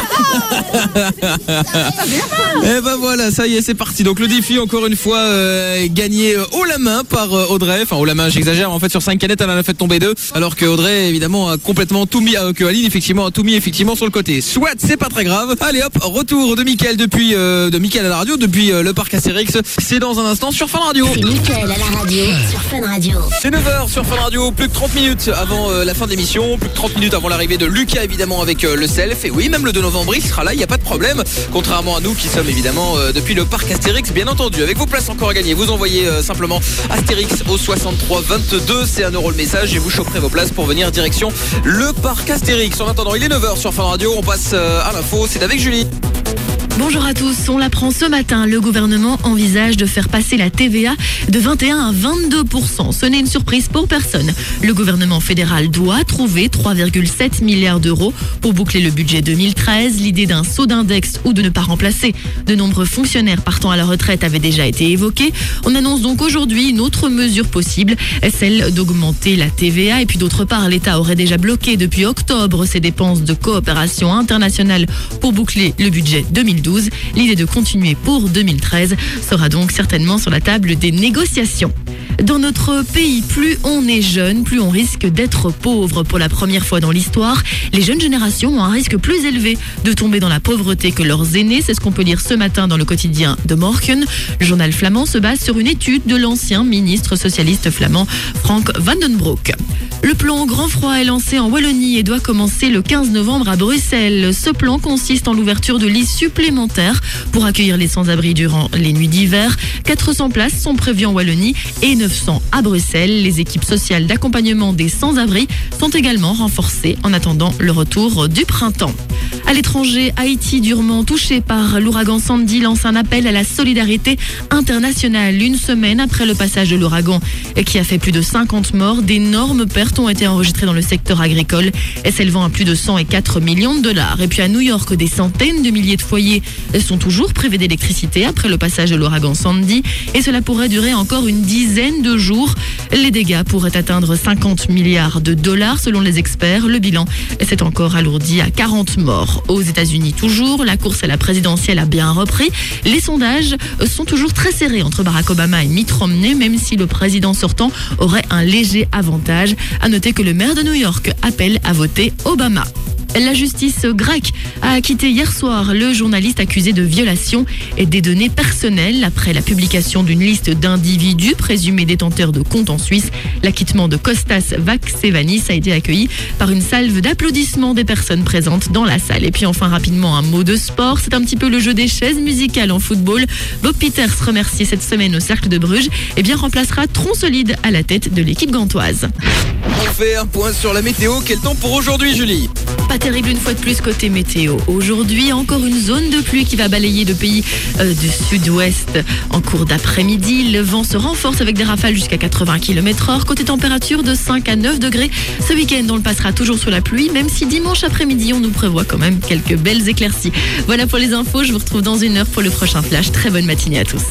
Et ben voilà, ça y est, c'est parti. Donc le défi, encore une fois, euh, gagné euh, haut la main par euh, Audrey. Enfin, haut la main, j'exagère. En fait, sur cinq canettes, elle en a fait tomber deux. Alors que Audrey, évidemment, a complètement tout mis, euh, que Aline, effectivement, a tout mis, effectivement, sur le côté. Soit, c'est pas très grave. Allez hop, retour de Mickaël depuis, euh, de Mickaël à la radio, depuis euh, le parc Astérix. C'est dans un instant sur Fun Radio. C'est Mickaël à la radio sur Fun Radio. C'est neuf heures sur Fun Radio, plus que trente minutes avant euh, la fin de l'émission, plus que trente minutes avant l'arrivée de Lucas évidemment avec euh, le self. Et oui, même le deux novembre il sera là, il n'y a pas de problème. Contrairement à nous qui sommes évidemment euh, depuis le parc Astérix, bien entendu. Avec vos places encore à gagner, vous envoyez euh, simplement Astérix au soixante-trois vingt-deux, c'est un euro le message et vous choperez vos places pour venir direction le parc Astérix. En attendant, il est neuf heures sur Fun Radio, on passe euh, à l'info, c'est avec Julie. Bonjour à tous, on l'apprend ce matin, le gouvernement envisage de faire passer la T V A de vingt et un à vingt-deux pour cent. Ce n'est une surprise pour personne. Le gouvernement fédéral doit trouver trois virgule sept milliards d'euros pour boucler le budget deux mille treize. L'idée d'un saut d'index ou de ne pas remplacer de nombreux fonctionnaires partant à la retraite avait déjà été évoquée. On annonce donc aujourd'hui une autre mesure possible, celle d'augmenter la T V A. Et puis d'autre part, l'État aurait déjà bloqué depuis octobre ses dépenses de coopération internationale pour boucler le budget deux mille douze. L'idée de continuer pour deux mille treize sera donc certainement sur la table des négociations. Dans notre pays, plus on est jeune, plus on risque d'être pauvre. Pour la première fois dans l'histoire, les jeunes générations ont un risque plus élevé de tomber dans la pauvreté que leurs aînés. C'est ce qu'on peut lire ce matin dans le quotidien de Morken. Le journal flamand se base sur une étude de l'ancien ministre socialiste flamand Frank van den Broek. Le plan Grand Froid est lancé en Wallonie et doit commencer le quinze novembre à Bruxelles. Ce plan consiste en l'ouverture de lits supplémentaires pour accueillir les sans-abri durant les nuits d'hiver. quatre cents places sont prévues en Wallonie et neuf cents à Bruxelles. Les équipes sociales d'accompagnement des sans-abri sont également renforcées en attendant le retour du printemps. À l'étranger, Haïti, durement touché par l'ouragan Sandy, lance un appel à la solidarité internationale. Une semaine après le passage de l'ouragan qui a fait plus de cinquante morts, d'énormes pertes ont été enregistrées dans le secteur agricole, s'élevant à plus de cent quatre millions de dollars. Et puis à New York, des centaines de milliers de foyers sont toujours privés d'électricité après le passage de l'ouragan Sandy et cela pourrait durer encore une dizaine de jours. Les dégâts pourraient atteindre cinquante milliards de dollars selon les experts. Le bilan s'est encore alourdi à quarante morts. Aux États-Unis toujours, la course à la présidentielle a bien repris. Les sondages sont toujours très serrés entre Barack Obama et Mitt Romney, même si le président sortant aurait un léger avantage. À noter que le maire de New York appelle à voter Obama. La justice grecque a acquitté hier soir le journaliste accusé de violation et des données personnelles après la publication d'une liste d'individus présumés détenteurs de comptes en Suisse. L'acquittement de Kostas Vaksevanis a été accueilli par une salve d'applaudissements des personnes présentes dans la salle. Et puis enfin rapidement un mot de sport, c'est un petit peu le jeu des chaises musicales en football. Bob Peters, remercié cette semaine au Cercle de Bruges, eh bien remplacera Tronsolide à la tête de l'équipe gantoise. On fait un point sur la météo. Quel temps pour aujourd'hui, Julie? Pas terrible une fois de plus côté météo. Aujourd'hui, encore une zone de pluie qui va balayer le pays euh, du sud-ouest en cours d'après-midi. Le vent se renforce avec des rafales jusqu'à quatre-vingts kilomètres heure. Côté température de cinq à neuf degrés. Ce week-end, on le passera toujours sous la pluie, même si dimanche après-midi, on nous prévoit quand même quelques belles éclaircies. Voilà pour les infos. Je vous retrouve dans une heure pour le prochain flash. Très bonne matinée à tous.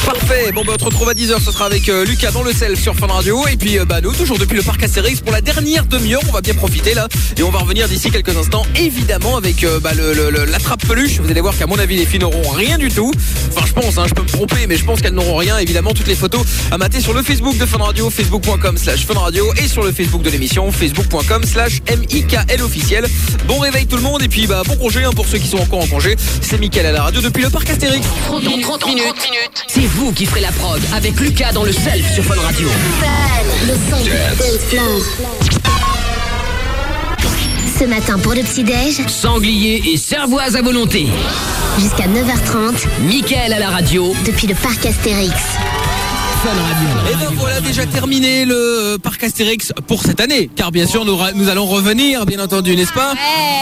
Parfait, bon bah on se retrouve à dix heures, ce sera avec euh, Lucas dans le self sur Fun Radio. Et puis euh, bah nous, toujours depuis le parc Astérix pour la dernière demi-heure, on va bien profiter là. Et on va revenir d'ici quelques instants, évidemment avec euh, bah, le, le, le, l'attrape peluche. Vous allez voir qu'à mon avis les filles n'auront rien du tout. Enfin je pense, hein, je peux me tromper, mais je pense qu'elles n'auront rien. Évidemment toutes les photos à mater sur le Facebook de Fun Radio, facebook point com slash Fun Radio. Et sur le Facebook de l'émission, facebook point com slash M I K L officiel. Bon réveil tout le monde et puis bah bon congé hein, pour ceux qui sont encore en congé. C'est Mickaël à la radio depuis le parc Astérix. Dans trente minutes, c'est vous qui ferez la prog avec Lucas dans le self sur Fun Radio. Le son de ce matin pour le petit-déj, Sanglier et cervoise à volonté. jusqu'à neuf heures trente, Mickaël à la radio depuis le parc Astérix. Fun Radio. Et ben voilà déjà terminé le parc Astérix pour cette année. Car bien sûr nous, nous allons revenir, bien entendu, n'est-ce pas?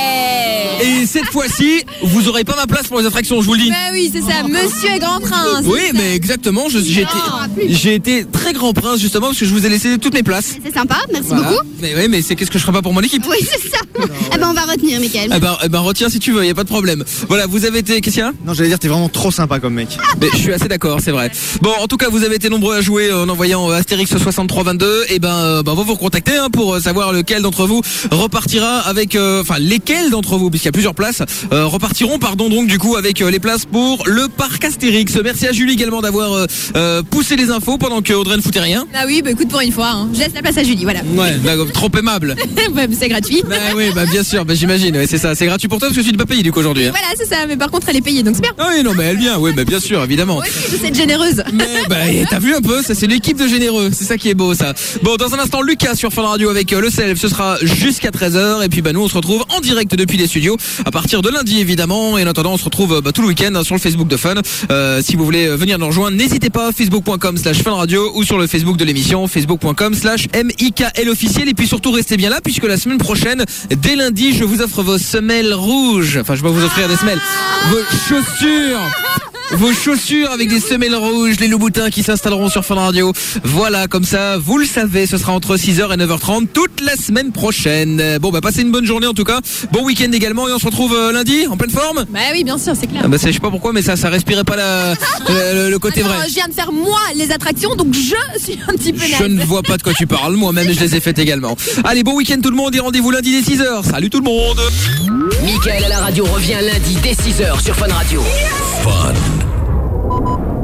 Et cette fois-ci, vous aurez pas ma place pour les attractions, je vous le dis. Bah oui, c'est ça, Monsieur et Grand Prince. Oui, mais exactement, je- j'ai été, j'ai été très grand prince justement parce que je vous ai laissé toutes mes places. C'est sympa, merci Voilà. beaucoup. Mais oui, mais c'est qu'est-ce que je ferai pas pour mon équipe? Oui, c'est ça. Eh ben, on va retenir, Mickaël. Eh ben, eh ben retiens si tu veux, y a pas de problème. Voilà, vous avez été, qu'est-ce qu'il y a? Non, j'allais dire, t'es vraiment trop sympa comme mec. Mais je suis assez d'accord, c'est vrai. Bon, en tout cas, vous avez été nombreux à jouer en envoyant euh, Astérix soixante-trois vingt-deux. Et ben, euh, ben, on va vous recontacter hein, pour euh, savoir lequel d'entre vous repartira avec, euh, enfin, lesquels d'entre vous, puisqu'il y a plusieurs places, euh, repartiront, pardon, donc du coup avec euh, les places pour le parc Astérix. Merci à Julie également d'avoir euh, euh, poussé les infos pendant que Audrey ne foutait rien. Ah oui, bah écoute, pour une fois, hein. Je laisse la place à Julie, voilà. Ouais, d'accord, trop aimable. Ouais, mais c'est gratuit. Bah oui, bah bien sûr, bah j'imagine, ouais, c'est ça. C'est gratuit pour toi parce que je suis pas payé du coup aujourd'hui. Hein. Voilà, c'est ça, mais par contre, elle est payée, donc c'est bien. Ah oui, non, mais elle vient, oui, bah bien sûr, évidemment. Moi aussi, je sais être généreuse. Mais bah t'as vu un peu, ça c'est l'équipe de généreux, c'est ça qui est beau ça. Bon, dans un instant Lucas sur Fun Radio avec euh, le self, ce sera jusqu'à treize heures et puis bah nous on se retrouve en direct depuis les studios à partir de lundi évidemment et en attendant on se retrouve euh, bah, tout le week-end hein, sur le Facebook de Fun. Euh, si vous voulez euh, venir nous rejoindre, n'hésitez pas, facebook point com slash Fun Radio ou sur le Facebook de l'émission, facebook point com slash M I K L officiel et puis surtout restez bien là puisque la semaine prochaine, dès lundi, je vous offre vos semelles rouges. Enfin, je vais vous offrir des semelles, vos chaussures. Vos chaussures avec des semelles rouges, les loups-boutins qui s'installeront sur Fun Radio. Voilà, comme ça, vous le savez, ce sera entre six heures et neuf heures trente toute la semaine prochaine. Bon, bah passez une bonne journée en tout cas. Bon week-end également et on se retrouve euh, lundi en pleine forme. Bah oui, bien sûr, c'est clair. Ah bah, c'est- je sais pas pourquoi, mais ça, ça respirait pas la, le, le côté Attends, vrai. je viens de faire moi les attractions, donc je suis un petit peu Je naze. ne vois pas de quoi tu parles, moi-même je les ai faites également. Allez, bon week-end tout le monde et rendez-vous lundi dès six heures. Salut tout le monde. Mickaël à la radio revient lundi dès six heures sur Fun Radio. Fun.